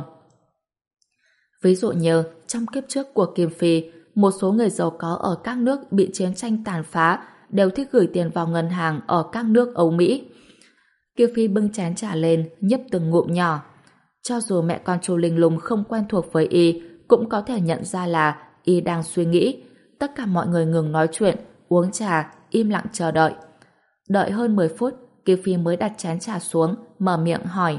Ví dụ như trong kiếp trước của Kim Phi, một số người giàu có ở các nước bị chiến tranh tàn phá đều thích gửi tiền vào ngân hàng ở các nước Âu Mỹ. Kim Phi bưng chén trà lên, nhấp từng ngụm nhỏ. Cho dù mẹ con Chu Linh Lung không quen thuộc với y, cũng có thể nhận ra là y đang suy nghĩ. Tất cả mọi người ngừng nói chuyện, uống trà, im lặng chờ đợi. Đợi hơn mười phút, Kim Phi mới đặt chén trà xuống, mở miệng hỏi: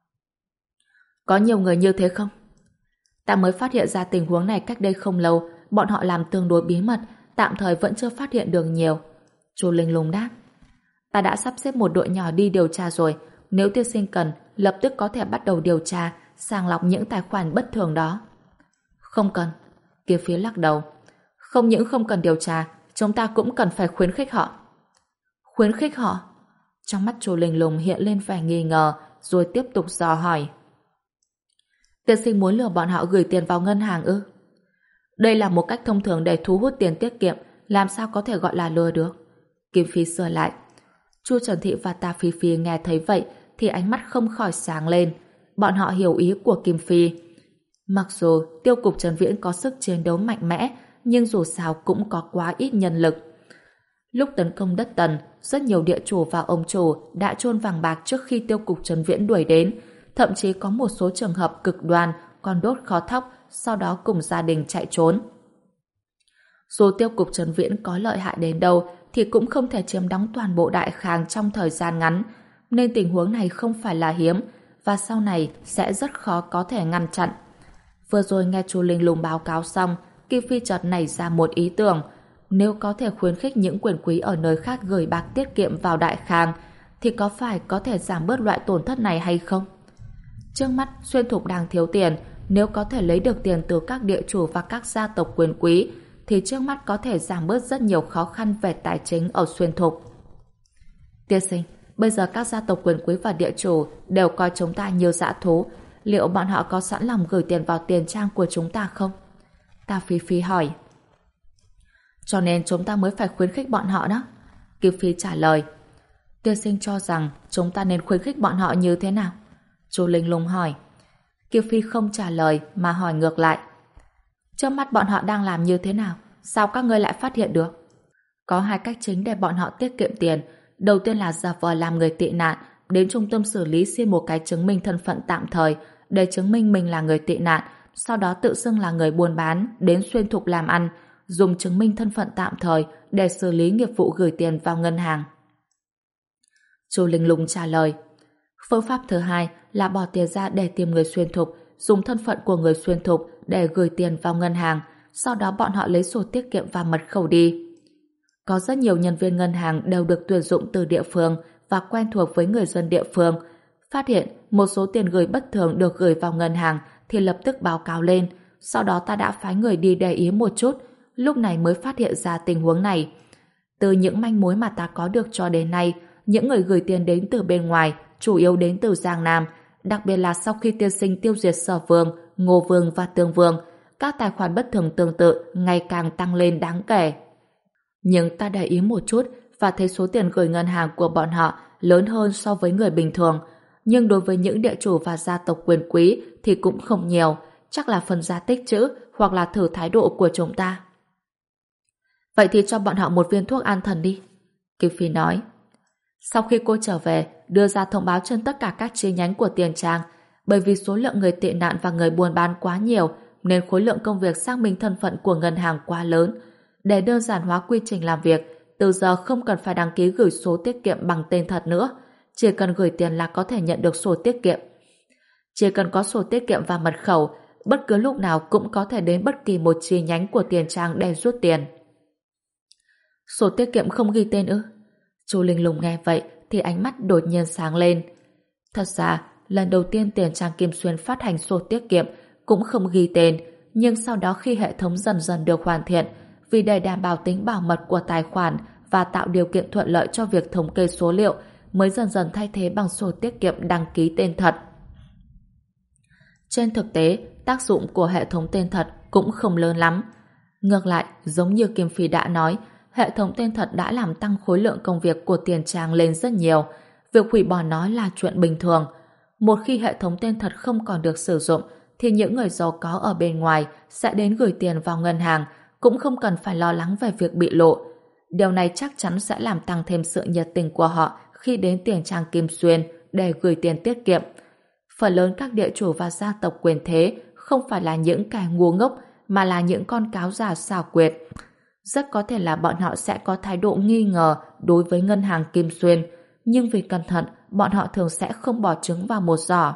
Có nhiều người như thế không? Ta mới phát hiện ra tình huống này cách đây không lâu, bọn họ làm tương đối bí mật, tạm thời vẫn chưa phát hiện được nhiều. Chu Linh Lung đáp: Ta đã sắp xếp một đội nhỏ đi điều tra rồi, nếu tiên sinh cần, lập tức có thể bắt đầu điều tra, sàng lọc những tài khoản bất thường đó. Không cần. Kim Phi lắc đầu. Không những không cần điều tra, chúng ta cũng cần phải khuyến khích họ. Khuyến khích họ? Trong mắt Chu Linh Lung hiện lên vẻ nghi ngờ, rồi tiếp tục dò hỏi: Tiên sinh muốn lừa bọn họ gửi tiền vào ngân hàng ư? Đây là một cách thông thường để thu hút tiền tiết kiệm, làm sao có thể gọi là lừa được? Kim Phi sửa lại. Chu Trần Thị và Ta Phi Phi nghe thấy vậy thì ánh mắt không khỏi sáng lên. Bọn họ hiểu ý của Kim Phi. Mặc dù tiêu cục Trần Viễn có sức chiến đấu mạnh mẽ, nhưng dù sao cũng có quá ít nhân lực. Lúc tấn công đất Tần, rất nhiều địa chủ và ông chủ đã chôn vàng bạc trước khi tiêu cục Trần Viễn đuổi đến. Thậm chí có một số trường hợp cực đoan còn đốt kho thóc, sau đó cùng gia đình chạy trốn. Dù tiêu cục Trần Viễn có lợi hại đến đâu thì cũng không thể chiếm đóng toàn bộ Đại Khang trong thời gian ngắn, nên tình huống này không phải là hiếm và sau này sẽ rất khó có thể ngăn chặn. Vừa rồi nghe Chu Linh Lung báo cáo xong, Kim Phi chợt nảy ra một ý tưởng: nếu có thể khuyến khích những quyền quý ở nơi khác gửi bạc tiết kiệm vào Đại Khang thì có phải có thể giảm bớt loại tổn thất này hay không? Trước mắt Xuyên Thục đang thiếu tiền, nếu có thể lấy được tiền từ các địa chủ và các gia tộc quyền quý thì trước mắt có thể giảm bớt rất nhiều khó khăn về tài chính ở Xuyên Thục. Tiên sinh, bây giờ các gia tộc quyền quý và địa chủ đều coi chúng ta như dã thú, liệu bọn họ có sẵn lòng gửi tiền vào tiền trang của chúng ta không? Ta Phi Phi hỏi. Cho nên chúng ta mới phải khuyến khích bọn họ đó. Kim Phi trả lời. Tiên sinh cho rằng chúng ta nên khuyến khích bọn họ như thế nào? Chu Linh Lung hỏi. Kim Phi không trả lời mà hỏi ngược lại. Trước mắt bọn họ đang làm như thế nào? Sao các ngươi lại phát hiện được? Có hai cách chính để bọn họ tiết kiệm tiền. Đầu tiên là giả vờ làm người tị nạn, đến trung tâm xử lý xin một cái chứng minh thân phận tạm thời để chứng minh mình là người tị nạn, sau đó tự xưng là người buôn bán đến Xuyên Thục làm ăn, dùng chứng minh thân phận tạm thời để xử lý nghiệp vụ gửi tiền vào ngân hàng. Chu Linh Lung trả lời. Phương pháp thứ hai là bỏ tiền ra để tìm người Xuyên Thục, dùng thân phận của người Xuyên Thục để gửi tiền vào ngân hàng, sau đó bọn họ lấy sổ tiết kiệm và mật khẩu đi. Có rất nhiều nhân viên ngân hàng đều được tuyển dụng từ địa phương và quen thuộc với người dân địa phương. Phát hiện một số tiền gửi bất thường được gửi vào ngân hàng thì lập tức báo cáo lên, sau đó ta đã phái người đi để ý một chút, lúc này mới phát hiện ra tình huống này. Từ những manh mối mà ta có được cho đến nay, những người gửi tiền đến từ bên ngoài chủ yếu đến từ Giang Nam, đặc biệt là sau khi tiên sinh tiêu diệt Sở Vương, Ngô Vương và Tương Vương, các tài khoản bất thường tương tự ngày càng tăng lên đáng kể. Nhưng ta để ý một chút và thấy số tiền gửi ngân hàng của bọn họ lớn hơn so với người bình thường, nhưng đối với những địa chủ và gia tộc quyền quý thì cũng không nhiều, chắc là phần gia tích trữ hoặc là thử thái độ của chúng ta. Vậy thì cho bọn họ một viên thuốc an thần đi. Kim Phi nói. Sau khi cô trở về, đưa ra thông báo trên tất cả các chi nhánh của Tiền Trang, bởi vì số lượng người tị nạn và người buôn bán quá nhiều, nên khối lượng công việc xác minh thân phận của ngân hàng quá lớn. Để đơn giản hóa quy trình làm việc, từ giờ không cần phải đăng ký gửi số tiết kiệm bằng tên thật nữa, chỉ cần gửi tiền là có thể nhận được sổ tiết kiệm. Chỉ cần có sổ tiết kiệm và mật khẩu, bất cứ lúc nào cũng có thể đến bất kỳ một chi nhánh của Tiền Trang để rút tiền. Sổ tiết kiệm không ghi tên ư? Chu Linh Lung nghe vậy thì ánh mắt đột nhiên sáng lên. Thật ra, lần đầu tiên Tiền Trang Kim Xuyên phát hành sổ tiết kiệm cũng không ghi tên, nhưng sau đó khi hệ thống dần dần được hoàn thiện, vì để đảm bảo tính bảo mật của tài khoản và tạo điều kiện thuận lợi cho việc thống kê số liệu, mới dần dần thay thế bằng sổ tiết kiệm đăng ký tên thật. Trên thực tế, tác dụng của hệ thống tên thật cũng không lớn lắm. Ngược lại, giống như Kim Phi đã nói, hệ thống tên thật đã làm tăng khối lượng công việc của Tiền Trang lên rất nhiều. Việc hủy bỏ nó là chuyện bình thường. Một khi hệ thống tên thật không còn được sử dụng, thì những người giàu có ở bên ngoài sẽ đến gửi tiền vào ngân hàng, cũng không cần phải lo lắng về việc bị lộ. Điều này chắc chắn sẽ làm tăng thêm sự nhiệt tình của họ khi đến Tiền Trang Kim Xuyên để gửi tiền tiết kiệm. Phần lớn các địa chủ và gia tộc quyền thế không phải là những kẻ ngu ngốc, mà là những con cáo già xảo quyệt. Rất có thể là bọn họ sẽ có thái độ nghi ngờ đối với ngân hàng Kim Xuyên, nhưng vì cẩn thận, bọn họ thường sẽ không bỏ trứng vào một giỏ.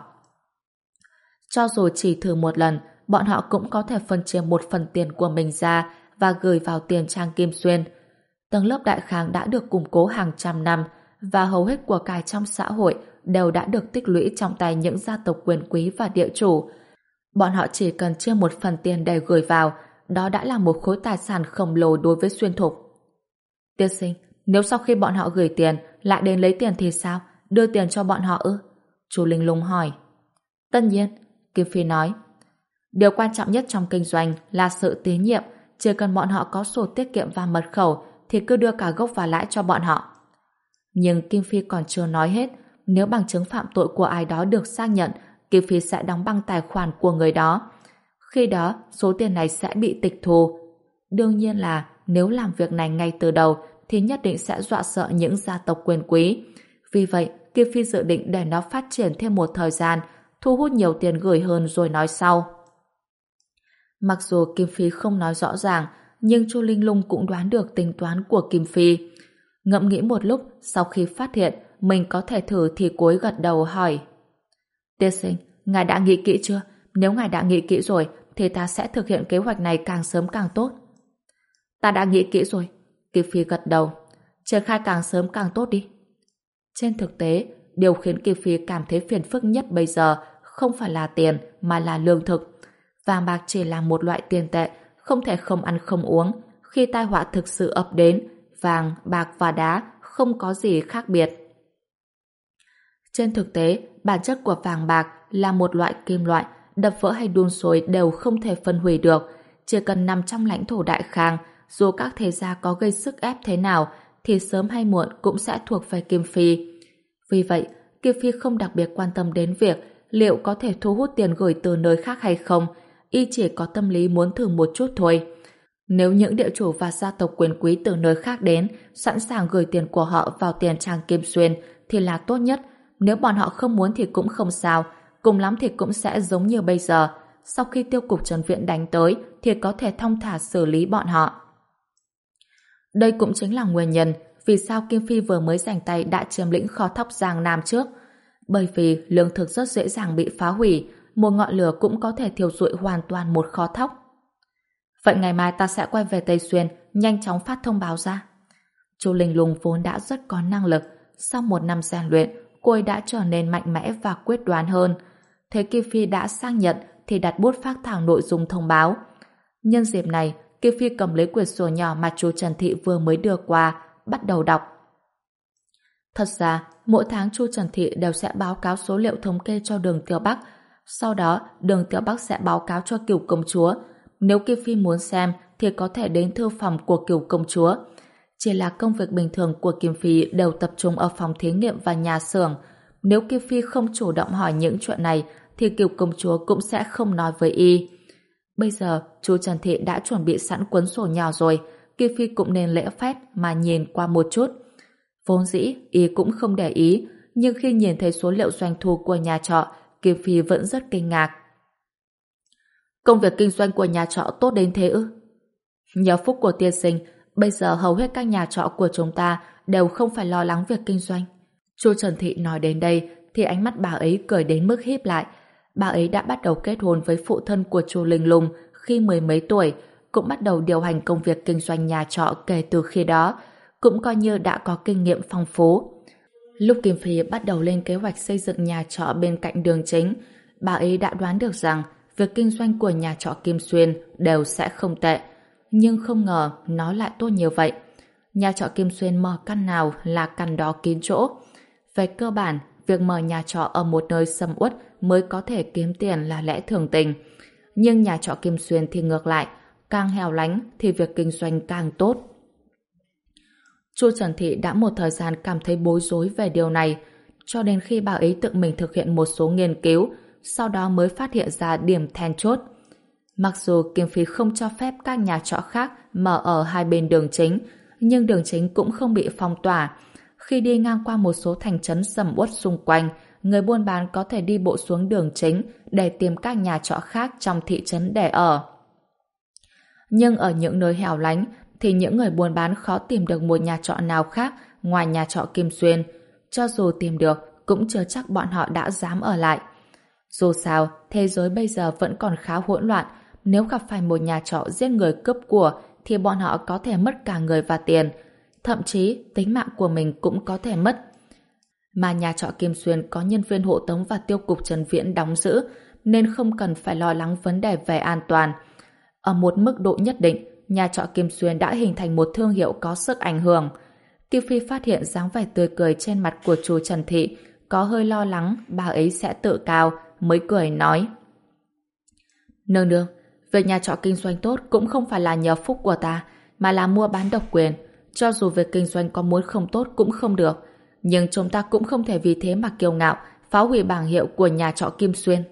Cho dù chỉ thử một lần, bọn họ cũng có thể phân chia một phần tiền của mình ra và gửi vào Tiền Trang Kim Xuyên. Tầng lớp đại khang đã được củng cố hàng trăm năm, và hầu hết của cải trong xã hội đều đã được tích lũy trong tay những gia tộc quyền quý và địa chủ. Bọn họ chỉ cần chia một phần tiền để gửi vào, đó đã là một khối tài sản khổng lồ đối với Xuyên Thục. Tiên sinh, nếu sau khi bọn họ gửi tiền lại đến lấy tiền thì sao? Đưa tiền cho bọn họ ư? Chu Linh Lung hỏi. Tất nhiên, Kim Phi nói. Điều quan trọng nhất trong kinh doanh là sự tín nhiệm. Chỉ cần bọn họ có sổ tiết kiệm và mật khẩu thì cứ đưa cả gốc và lãi cho bọn họ. Nhưng Kim Phi còn chưa nói hết. Nếu bằng chứng phạm tội của ai đó được xác nhận, Kim Phi sẽ đóng băng tài khoản của người đó. Khi đó, số tiền này sẽ bị tịch thu. Đương nhiên là nếu làm việc này ngay từ đầu thì nhất định sẽ dọa sợ những gia tộc quyền quý. Vì vậy, Kim Phi dự định để nó phát triển thêm một thời gian, thu hút nhiều tiền gửi hơn rồi nói sau. Mặc dù Kim Phi không nói rõ ràng, nhưng Chu Linh Lung cũng đoán được tính toán của Kim Phi. Ngẫm nghĩ một lúc, sau khi phát hiện mình có thể thử thì cúi gật đầu hỏi. Tiên sinh, ngài đã nghĩ kỹ chưa? Nếu ngài đã nghĩ kỹ rồi, thì ta sẽ thực hiện kế hoạch này càng sớm càng tốt. Ta đã nghĩ kỹ rồi. Kim Phi gật đầu. Triển khai càng sớm càng tốt đi. Trên thực tế, điều khiến Kim Phi cảm thấy phiền phức nhất bây giờ không phải là tiền mà là lương thực. Vàng bạc chỉ là một loại tiền tệ, không thể không ăn không uống. Khi tai họa thực sự ập đến, vàng, bạc và đá không có gì khác biệt. Trên thực tế, bản chất của vàng bạc là một loại kim loại, đập vỡ hay đun sôi đều không thể phân hủy được. Chỉ cần nằm trong lãnh thổ Đại Khang, dù các thế gia có gây sức ép thế nào, thì sớm hay muộn cũng sẽ thuộc về Kim Phi. Vì vậy, Kim Phi không đặc biệt quan tâm đến việc liệu có thể thu hút tiền gửi từ nơi khác hay không, y chỉ có tâm lý muốn thử một chút thôi. Nếu những địa chủ và gia tộc quyền quý từ nơi khác đến, sẵn sàng gửi tiền của họ vào Tiền Trang Kim Xuyên thì là tốt nhất. Nếu bọn họ không muốn thì cũng không sao, cùng lắm thì cũng sẽ giống như bây giờ. Sau khi tiêu cục Trần Viện đánh tới thì có thể thong thả xử lý bọn họ. Đây cũng chính là nguyên nhân vì sao Kim Phi vừa mới giành tay đã chiếm lĩnh kho thóc Giang Nam trước. Bởi vì lương thực rất dễ dàng bị phá hủy, một ngọn lửa cũng có thể thiêu rụi hoàn toàn một kho thóc. Vậy ngày mai ta sẽ quay về Tây Xuyên, nhanh chóng phát thông báo ra. Chu Linh Lung vốn đã rất có năng lực, sau một năm rèn luyện, cô ấy đã trở nên mạnh mẽ và quyết đoán hơn. Thế Kim Phi đã xác nhận thì đặt bút phác thảo nội dung thông báo. Nhân dịp này, Kim Phi cầm lấy quyển sổ nhỏ mà chú Trần Thị vừa mới đưa qua, bắt đầu đọc. Thật ra, mỗi tháng chú Trần Thị đều sẽ báo cáo số liệu thống kê cho Đường Tiểu Bắc. Sau đó, Đường Tiểu Bắc sẽ báo cáo cho Cửu Công Chúa. Nếu Kim Phi muốn xem thì có thể đến thư phòng của Cửu Công Chúa. Chỉ là công việc bình thường của Kim Phi đều tập trung ở phòng thí nghiệm và nhà xưởng. Nếu Kim Phi không chủ động hỏi những chuyện này thì Cửu Công Chúa cũng sẽ không nói với y. Bây giờ, chú Trần Thị đã chuẩn bị sẵn cuốn sổ nhỏ rồi, Kim Phi cũng nên lễ phép mà nhìn qua một chút. Vốn dĩ, y cũng không để ý, nhưng khi nhìn thấy số liệu doanh thu của nhà trọ, Kim Phi vẫn rất kinh ngạc. Công việc kinh doanh của nhà trọ tốt đến thế ư? Nhờ phúc của tiên sinh, bây giờ hầu hết các nhà trọ của chúng ta đều không phải lo lắng việc kinh doanh. Chu Trần Thị nói đến đây thì ánh mắt bà ấy cười đến mức híp lại. Bà ấy đã bắt đầu kết hôn với phụ thân của Chu Linh Lung khi mười mấy tuổi, cũng bắt đầu điều hành công việc kinh doanh nhà trọ kể từ khi đó, cũng coi như đã có kinh nghiệm phong phú. Lúc Kim Phi bắt đầu lên kế hoạch xây dựng nhà trọ bên cạnh đường chính, bà ấy đã đoán được rằng việc kinh doanh của nhà trọ Kim Xuyên đều sẽ không tệ, nhưng không ngờ nó lại tốt như vậy. Nhà trọ Kim Xuyên mở căn nào là căn đó kín chỗ. Về cơ bản, việc mở nhà trọ ở một nơi sầm uất mới có thể kiếm tiền là lẽ thường tình. Nhưng nhà trọ Kim Xuyên thì ngược lại, càng hẻo lánh thì việc kinh doanh càng tốt. Chu Trần Thị đã một thời gian cảm thấy bối rối về điều này, cho đến khi bà ấy tự mình thực hiện một số nghiên cứu, sau đó mới phát hiện ra điểm then chốt. Mặc dù Kim Phi không cho phép các nhà trọ khác mở ở hai bên đường chính, nhưng đường chính cũng không bị phong tỏa. Khi đi ngang qua một số thành trấn sầm uất xung quanh, người buôn bán có thể đi bộ xuống đường chính để tìm các nhà trọ khác trong thị trấn để ở. Nhưng ở những nơi hẻo lánh thì những người buôn bán khó tìm được một nhà trọ nào khác ngoài nhà trọ Kim Xuyên. Cho dù tìm được, cũng chưa chắc bọn họ đã dám ở lại. Dù sao, thế giới bây giờ vẫn còn khá hỗn loạn. Nếu gặp phải một nhà trọ giết người cướp của thì bọn họ có thể mất cả người và tiền. Thậm chí, tính mạng của mình cũng có thể mất. Mà nhà trọ Kim Xuyên có nhân viên hộ tống và tiêu cục Trần Viễn đóng giữ, nên không cần phải lo lắng vấn đề về an toàn. Ở một mức độ nhất định, nhà trọ Kim Xuyên đã hình thành một thương hiệu có sức ảnh hưởng. Kim Phi phát hiện dáng vẻ tươi cười trên mặt của chú Trần Thị, có hơi lo lắng bà ấy sẽ tự cao, mới cười nói: Nương nương, việc nhà trọ kinh doanh tốt cũng không phải là nhờ phúc của ta, mà là mua bán độc quyền. Cho dù việc kinh doanh có muốn không tốt cũng không được, nhưng chúng ta cũng không thể vì thế mà kiêu ngạo, phá hủy bảng hiệu của nhà trọ Kim Xuyên.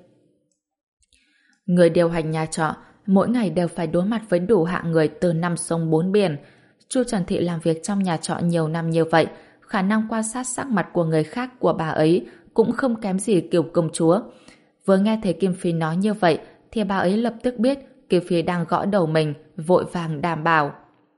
Người điều hành nhà trọ mỗi ngày đều phải đối mặt với đủ hạng người từ năm sông bốn biển. Chu Trần Thị làm việc trong nhà trọ nhiều năm như vậy, khả năng quan sát sắc mặt của người khác của bà ấy cũng không kém gì kiểu công chúa. Vừa nghe thấy Kim Phi nói như vậy thì bà ấy lập tức biết Kim Phi đang gõ đầu mình, vội vàng đảm bảo: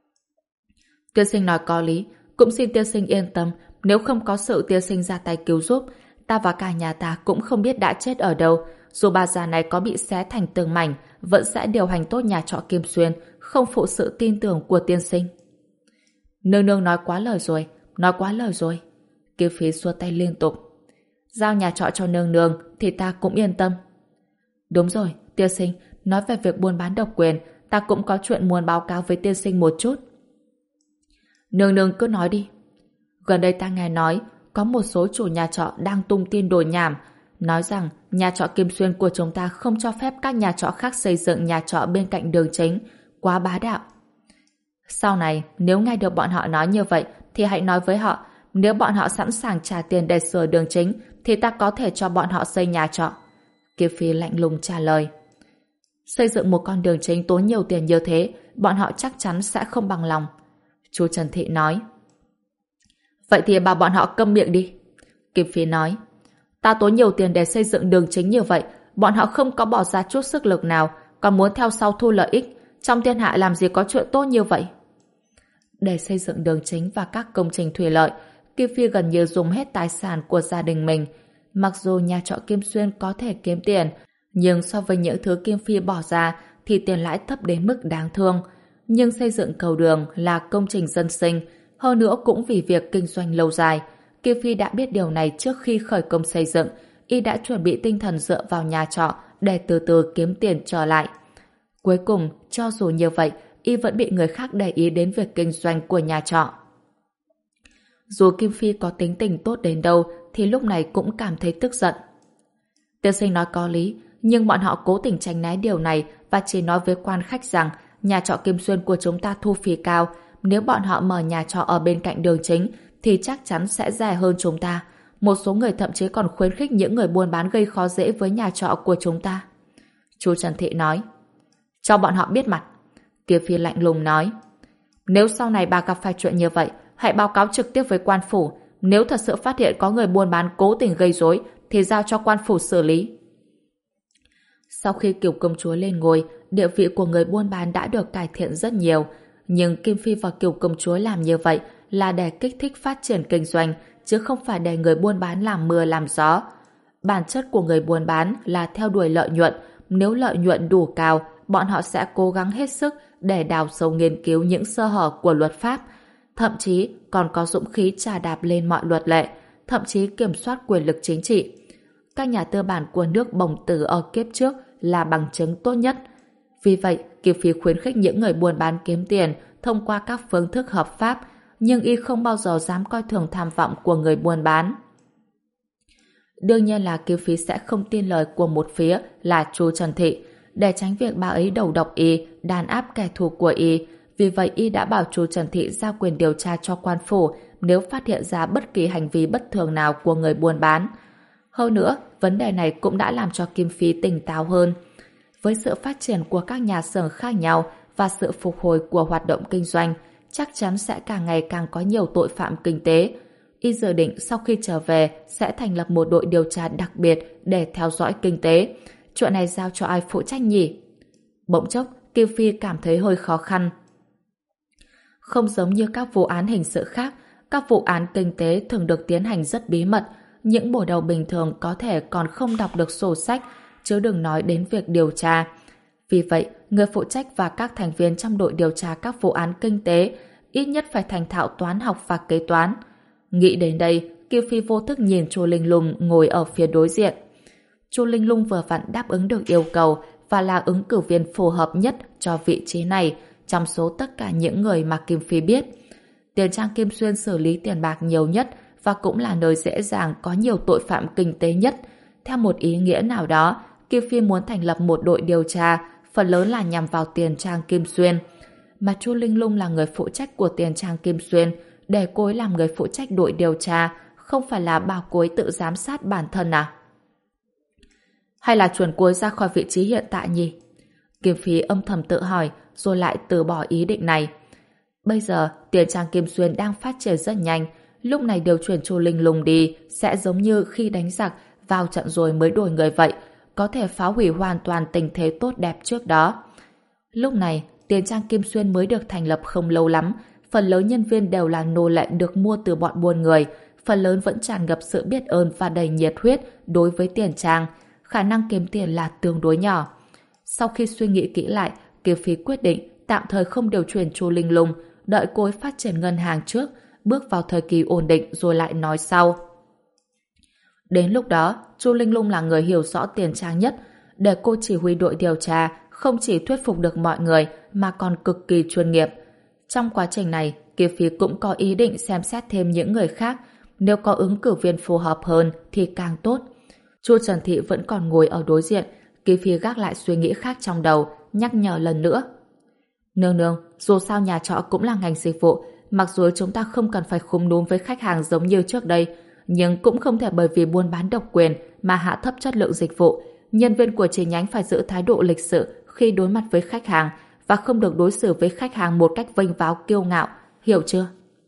Tiên sinh nói có lý, cũng xin tiên sinh yên tâm, nếu không có sự tiên sinh ra tay cứu giúp, ta và cả nhà ta cũng không biết đã chết ở đâu. Dù bà già này có bị xé thành từng mảnh, vẫn sẽ điều hành tốt nhà trọ Kim Xuyên, không phụ sự tin tưởng của tiên sinh. Nương nương nói quá lời rồi, nói quá lời rồi. Kim Phi xua tay liên tục. Giao nhà trọ cho nương nương thì ta cũng yên tâm. Đúng rồi, tiên sinh, nói về việc buôn bán độc quyền, ta cũng có chuyện muốn báo cáo với tiên sinh một chút. Nương nương cứ nói đi. Gần đây ta nghe nói có một số chủ nhà trọ đang tung tin đồn nhảm, nói rằng nhà trọ Kim Xuyên của chúng ta không cho phép các nhà trọ khác xây dựng nhà trọ bên cạnh đường chính, quá bá đạo. Sau này, nếu nghe được bọn họ nói như vậy, thì hãy nói với họ, nếu bọn họ sẵn sàng trả tiền để sửa đường chính, thì ta có thể cho bọn họ xây nhà trọ. Kim Phi lạnh lùng trả lời. Xây dựng một con đường chính tốn nhiều tiền như thế, bọn họ chắc chắn sẽ không bằng lòng. Chú Trần Thị nói. Vậy thì bảo bọn họ câm miệng đi. Kim Phi nói. Ta tốn nhiều tiền để xây dựng đường chính như vậy, bọn họ không có bỏ ra chút sức lực nào, còn muốn theo sau thu lợi ích. Trong thiên hạ làm gì có chuyện tốt như vậy? Để xây dựng đường chính và các công trình thủy lợi, Kim Phi gần như dùng hết tài sản của gia đình mình. Mặc dù nhà trọ Kim Xuyên có thể kiếm tiền, nhưng so với những thứ Kim Phi bỏ ra thì tiền lãi thấp đến mức đáng thương. Nhưng xây dựng cầu đường là công trình dân sinh, hơn nữa cũng vì việc kinh doanh lâu dài. Kim Phi đã biết điều này trước khi khởi công xây dựng, y đã chuẩn bị tinh thần dựa vào nhà trọ để từ từ kiếm tiền trở lại. Cuối cùng, cho dù như vậy, y vẫn bị người khác để ý đến việc kinh doanh của nhà trọ. Dù Kim Phi có tính tình tốt đến đâu, thì lúc này cũng cảm thấy tức giận. Tiên sinh nói có lý, nhưng bọn họ cố tình tránh né điều này và chỉ nói với quan khách rằng nhà trọ Kim Xuyên của chúng ta thu phí cao. Nếu bọn họ mở nhà trọ ở bên cạnh đường chính, thì chắc chắn sẽ rẻ hơn chúng ta. Một số người thậm chí còn khuyến khích những người buôn bán gây khó dễ với nhà trọ của chúng ta. Chú Trần Thị nói. Cho bọn họ biết mặt. Kim Phi lạnh lùng nói. Nếu sau này bà gặp phải chuyện như vậy, hãy báo cáo trực tiếp với quan phủ. Nếu thật sự phát hiện có người buôn bán cố tình gây rối, thì giao cho quan phủ xử lý. Sau khi Kiều công chúa lên ngôi, địa vị của người buôn bán đã được cải thiện rất nhiều. Nhưng Kim Phi và Kiều công chúa làm như vậy là để kích thích phát triển kinh doanh, chứ không phải để người buôn bán làm mưa làm gió. Bản chất của người buôn bán là theo đuổi lợi nhuận. Nếu lợi nhuận đủ cao, bọn họ sẽ cố gắng hết sức để đào sâu nghiên cứu những sơ hở của luật pháp, thậm chí còn có dũng khí chà đạp lên mọi luật lệ, thậm chí kiểm soát quyền lực chính trị. Các nhà tư bản của nước Bồng Tử ở kiếp trước là bằng chứng tốt nhất. Vì vậy, Kiều Phi khuyến khích những người buôn bán kiếm tiền thông qua các phương thức hợp pháp, nhưng y không bao giờ dám coi thường tham vọng của người buôn bán. Đương nhiên là Kiều Phi sẽ không tin lời của một phía là Chu Trần Thị, để tránh việc bà ấy đầu độc y, đàn áp kẻ thù của y. Vì vậy y đã bảo Chu Trần Thị giao quyền điều tra cho quan phủ nếu phát hiện ra bất kỳ hành vi bất thường nào của người buôn bán. Hơn nữa, vấn đề này cũng đã làm cho Kim Phi tỉnh táo hơn. Với sự phát triển của các nhà xưởng khác nhau và sự phục hồi của hoạt động kinh doanh, chắc chắn sẽ càng ngày càng có nhiều tội phạm kinh tế. Y dự định sau khi trở về sẽ thành lập một đội điều tra đặc biệt để theo dõi kinh tế. Chuyện này giao cho ai phụ trách nhỉ? Bỗng chốc, Kim Phi cảm thấy hơi khó khăn. Không giống như các vụ án hình sự khác, các vụ án kinh tế thường được tiến hành rất bí mật. Những bộ đầu bình thường có thể còn không đọc được sổ sách, chứ đừng nói đến việc điều tra. Vì vậy, người phụ trách và các thành viên trong đội điều tra các vụ án kinh tế ít nhất phải thành thạo toán học và kế toán. Nghĩ đến đây, Kiều Phi vô thức nhìn Chu Linh Lung ngồi ở phía đối diện. Chu Linh Lung vừa vặn đáp ứng được yêu cầu và là ứng cử viên phù hợp nhất cho vị trí này trong số tất cả những người mà Kim Phi biết. Tiền trang Kim Xuyên xử lý tiền bạc nhiều nhất và cũng là nơi dễ dàng có nhiều tội phạm kinh tế nhất. Theo một ý nghĩa nào đó, Kim Phi muốn thành lập một đội điều tra, phần lớn là nhằm vào tiền trang Kim Xuyên. Mà Chu Linh Lung là người phụ trách của tiền trang Kim Xuyên, để cô ấy làm người phụ trách đội điều tra, không phải là bảo cô ấy tự giám sát bản thân à? Hay là chuẩn cô ấy ra khỏi vị trí hiện tại nhỉ? Kim Phi âm thầm tự hỏi, rồi lại từ bỏ ý định này. Bây giờ, tiền trang Kim Xuyên đang phát triển rất nhanh, lúc này điều chuyển Chu Linh Lung đi sẽ giống như khi đánh giặc vào trận rồi mới đổi người vậy, có thể phá hủy hoàn toàn tình thế tốt đẹp trước đó. Lúc này, tiền trang Kim Xuyên mới được thành lập không lâu lắm, phần lớn nhân viên đều là nô lệ được mua từ bọn buôn người, phần lớn vẫn tràn ngập sự biết ơn và đầy nhiệt huyết đối với tiền trang, khả năng kiếm tiền là tương đối nhỏ. Sau khi suy nghĩ kỹ lại, Kiều Phi quyết định tạm thời không điều chuyển Chu Linh Lung, đợi cô ấy phát triển ngân hàng trước, bước vào thời kỳ ổn định rồi lại nói sau. Đến lúc đó, Chu Linh Lung là người hiểu rõ tiền trang nhất, để cô chỉ huy đội điều tra, không chỉ thuyết phục được mọi người mà còn cực kỳ chuyên nghiệp. Trong quá trình này, Kiều Phi cũng có ý định xem xét thêm những người khác, nếu có ứng cử viên phù hợp hơn thì càng tốt. Chu Trần Thị vẫn còn ngồi ở đối diện, Kiều Phi gác lại suy nghĩ khác trong đầu, nhắc nhở lần nữa. Nương nương, dù sao nhà trọ cũng là ngành dịch vụ, mặc dù chúng ta không cần phải khúm núm với khách hàng giống như trước đây, nhưng cũng không thể bởi vì buôn bán độc quyền mà hạ thấp chất lượng dịch vụ. Nhân viên của chi nhánh phải giữ thái độ lịch sự khi đối mặt với khách hàng và không được đối xử với khách hàng một cách vênh váo kiêu ngạo, hiểu chưa?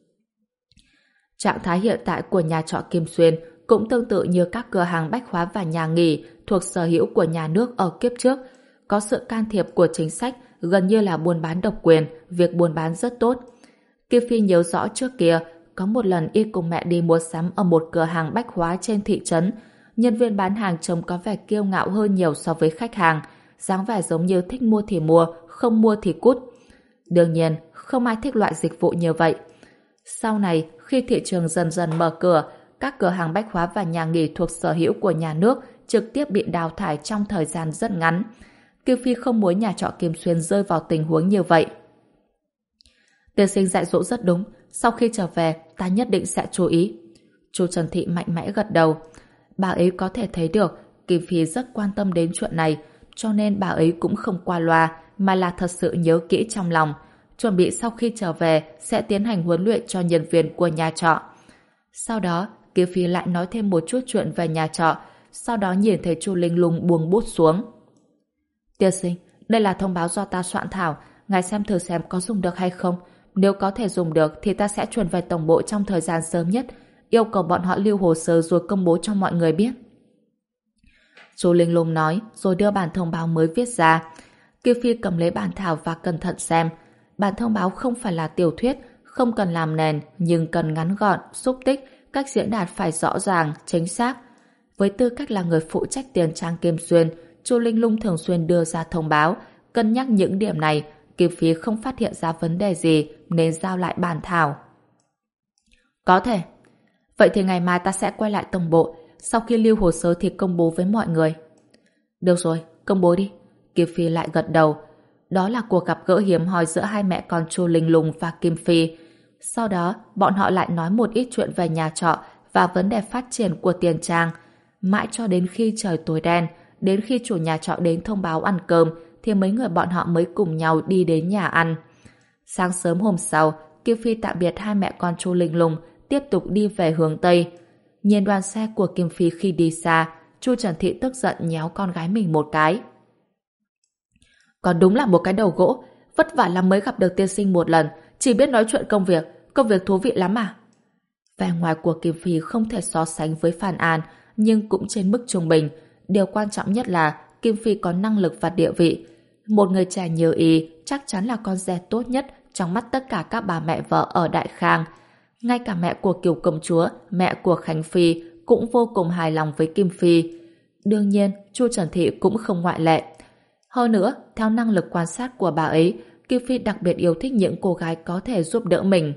Trạng thái hiện tại của nhà trọ Kim Xuyên cũng tương tự như các cửa hàng bách hóa và nhà nghỉ thuộc sở hữu của nhà nước ở kiếp trước. Có sự can thiệp của chính sách, gần như là buôn bán độc quyền, việc buôn bán rất tốt. Kim Phi nhớ rõ trước kia, có một lần y cùng mẹ đi mua sắm ở một cửa hàng bách hóa trên thị trấn. Nhân viên bán hàng trông có vẻ kiêu ngạo hơn nhiều so với khách hàng, dáng vẻ giống như thích mua thì mua, không mua thì cút. Đương nhiên, không ai thích loại dịch vụ như vậy. Sau này, khi thị trường dần dần mở cửa, các cửa hàng bách hóa và nhà nghỉ thuộc sở hữu của nhà nước trực tiếp bị đào thải trong thời gian rất ngắn. Kiều Phi không muốn nhà trọ Kim Xuyên rơi vào tình huống như vậy. Tiên sinh dạy dỗ rất đúng, sau khi trở về, ta nhất định sẽ chú ý. Chu Trần Thị mạnh mẽ gật đầu. Bà ấy có thể thấy được Kim Phi rất quan tâm đến chuyện này, cho nên bà ấy cũng không qua loa, mà là thật sự nhớ kỹ trong lòng, chuẩn bị sau khi trở về sẽ tiến hành huấn luyện cho nhân viên của nhà trọ. Sau đó, Kim Phi lại nói thêm một chút chuyện về nhà trọ, sau đó nhìn thấy Chu Linh Lung buông bút xuống. Tiên sinh, đây là thông báo do ta soạn thảo, ngài xem thử xem có dùng được hay không. Nếu có thể dùng được thì ta sẽ chuyển về tổng bộ trong thời gian sớm nhất, yêu cầu bọn họ lưu hồ sơ rồi công bố cho mọi người biết. Chu Linh Lung nói rồi đưa bản thông báo mới viết ra. Kiều Phi cầm lấy bản thảo và cẩn thận xem. Bản thông báo không phải là tiểu thuyết, không cần làm nền, nhưng cần ngắn gọn, xúc tích, cách diễn đạt phải rõ ràng, chính xác. Với tư cách là người phụ trách tiền trang Kim Xuyên, Chu Linh Lung thường xuyên đưa ra thông báo, cân nhắc những điểm này. Kiều Phi không phát hiện ra vấn đề gì nên giao lại bản thảo. Có thể. Vậy thì ngày mai ta sẽ quay lại tổng bộ, sau khi lưu hồ sơ thì công bố với mọi người. Được rồi, công bố đi. Kiều Phi lại gật đầu. Đó là cuộc gặp gỡ hiếm hoi giữa hai mẹ con Chu Linh Lung và Kim Phi. Sau đó, bọn họ lại nói một ít chuyện về nhà trọ và vấn đề phát triển của tiền trang. Mãi cho đến khi trời tối đen, đến khi chủ nhà trọ đến thông báo ăn cơm, thì mấy người bọn họ mới cùng nhau đi đến nhà ăn. Sáng sớm hôm sau, Kim Phi tạm biệt hai mẹ con Chu Linh Lung, tiếp tục đi về hướng Tây. Nhìn đoàn xe của Kim Phi khi đi xa, Chu Trần Thị tức giận nhéo con gái mình một cái. Còn đúng là một cái đầu gỗ, vất vả lắm mới gặp được tiên sinh một lần, chỉ biết nói chuyện công việc, công việc thú vị lắm à? Vẻ ngoài của Kim Phi không thể so sánh với Phan An, nhưng cũng trên mức trung bình. Điều quan trọng nhất là Kim Phi có năng lực và địa vị. Một người trẻ như ý chắc chắn là con rể tốt nhất trong mắt tất cả các bà mẹ vợ ở Đại Khang. Ngay cả mẹ của Kiều Công Chúa, mẹ của Khánh Phi cũng vô cùng hài lòng với Kim Phi. Đương nhiên, Chu Trần Thị cũng không ngoại lệ. Hơn nữa, theo năng lực quan sát của bà ấy, Kim Phi đặc biệt yêu thích những cô gái có thể giúp đỡ mình.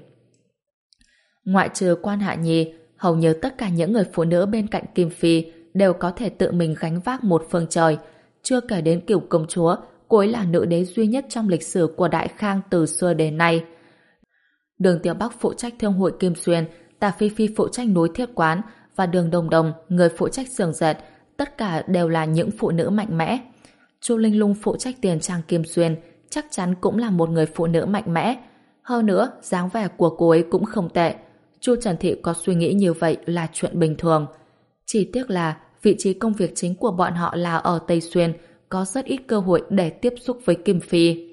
Ngoại trừ Quan Hạ Nhi, hầu như tất cả những người phụ nữ bên cạnh Kim Phi đều có thể tự mình gánh vác một phương trời. Chưa kể đến Kiều Công Chúa, cô ấy là nữ đế duy nhất trong lịch sử của Đại Khang từ xưa đến nay. Đường Tiểu Bắc phụ trách thương hội Kim Xuyên, Tả Phi Phi phụ trách nối thiết quán và Đường Đồng Đồng, người phụ trách xưởng dệt, tất cả đều là những phụ nữ mạnh mẽ. Chu Linh Lung phụ trách tiền trang Kim Xuyên, chắc chắn cũng là một người phụ nữ mạnh mẽ. Hơn nữa, dáng vẻ của cô ấy cũng không tệ. Chu Trần Thị có suy nghĩ như vậy là chuyện bình thường. Chỉ tiếc là vị trí công việc chính của bọn họ là ở Tây Xuyên, có rất ít cơ hội để tiếp xúc với Kim Phi.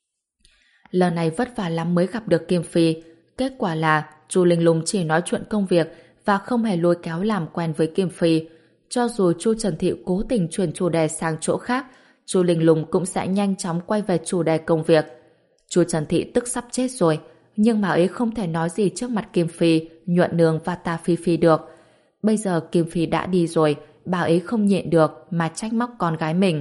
Lần này vất vả lắm mới gặp được Kim Phi. Kết quả là Chu Linh Lung chỉ nói chuyện công việc và không hề lôi kéo làm quen với Kim Phi. Cho dù Chu Trần Thị cố tình chuyển chủ đề sang chỗ khác, Chu Linh Lung cũng sẽ nhanh chóng quay về chủ đề công việc. Chu Trần Thị tức sắp chết rồi, nhưng mà ấy không thể nói gì trước mặt Kim Phi, Nhuận Nương và Tà Phi Phi được. Bây giờ Kim Phi đã đi rồi, bà ấy không nhịn được mà trách móc con gái mình.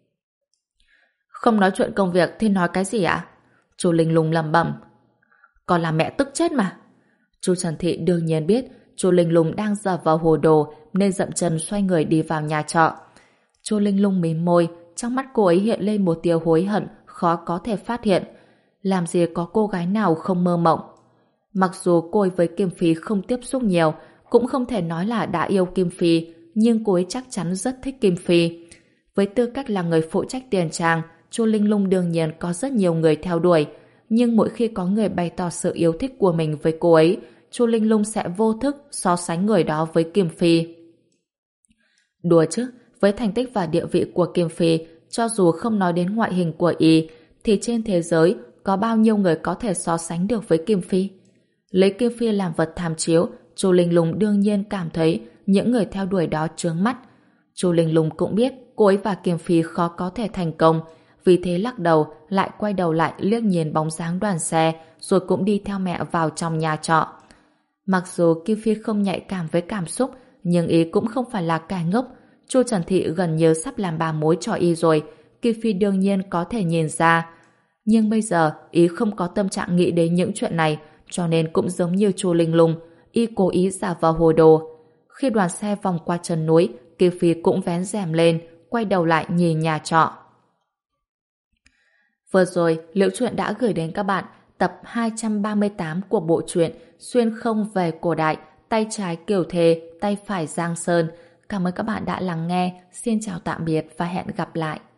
Không nói chuyện công việc thì nói cái gì ạ? Chu Linh Lung lẩm bẩm. Còn là mẹ tức chết mà. Chu Trần Thị đương nhiên biết Chu Linh Lung đang giở vào hồ đồ nên dậm chân xoay người đi vào nhà trọ. Chu Linh Lung mím môi, trong mắt cô ấy hiện lên một tia hối hận khó có thể phát hiện. Làm gì có cô gái nào không mơ mộng. Mặc dù cô ấy với Kim Phi không tiếp xúc nhiều, cũng không thể nói là đã yêu Kim Phi, nhưng cô ấy chắc chắn rất thích Kim Phi. Với tư cách là người phụ trách tiền trang, Chu Linh Lung đương nhiên có rất nhiều người theo đuổi, nhưng mỗi khi có người bày tỏ sự yêu thích của mình với cô ấy, Chu Linh Lung sẽ vô thức so sánh người đó với Kim Phi. Đùa chứ, với thành tích và địa vị của Kim Phi, cho dù không nói đến ngoại hình của y, thì trên thế giới có bao nhiêu người có thể so sánh được với Kim Phi? Lấy Kim Phi làm vật tham chiếu, Chu Linh Lung đương nhiên cảm thấy những người theo đuổi đó chướng mắt. Chu Linh Lung cũng biết cô ấy và Kim Phi khó có thể thành công, vì thế lắc đầu, lại quay đầu lại liếc nhìn bóng dáng đoàn xe, rồi cũng đi theo mẹ vào trong nhà trọ. Mặc dù Kim Phi không nhạy cảm với cảm xúc, nhưng ý cũng không phải là kẻ ngốc. Chu Trần Thị gần như sắp làm bà mối cho y rồi, Kim Phi đương nhiên có thể nhìn ra. Nhưng bây giờ, ý không có tâm trạng nghĩ đến những chuyện này, cho nên cũng giống như Chu Linh Lung, y cố ý giả vờ hồ đồ. Khi đoàn xe vòng qua chân núi, Kim Phi cũng vén rèm lên, quay đầu lại nhìn nhà trọ. Vừa rồi, Liễu Chuyện đã gửi đến các bạn tập hai trăm ba mươi tám của bộ truyện Xuyên không về cổ đại, tay trái Kiều Thề, tay phải Giang Sơn. Cảm ơn các bạn đã lắng nghe. Xin chào tạm biệt và hẹn gặp lại.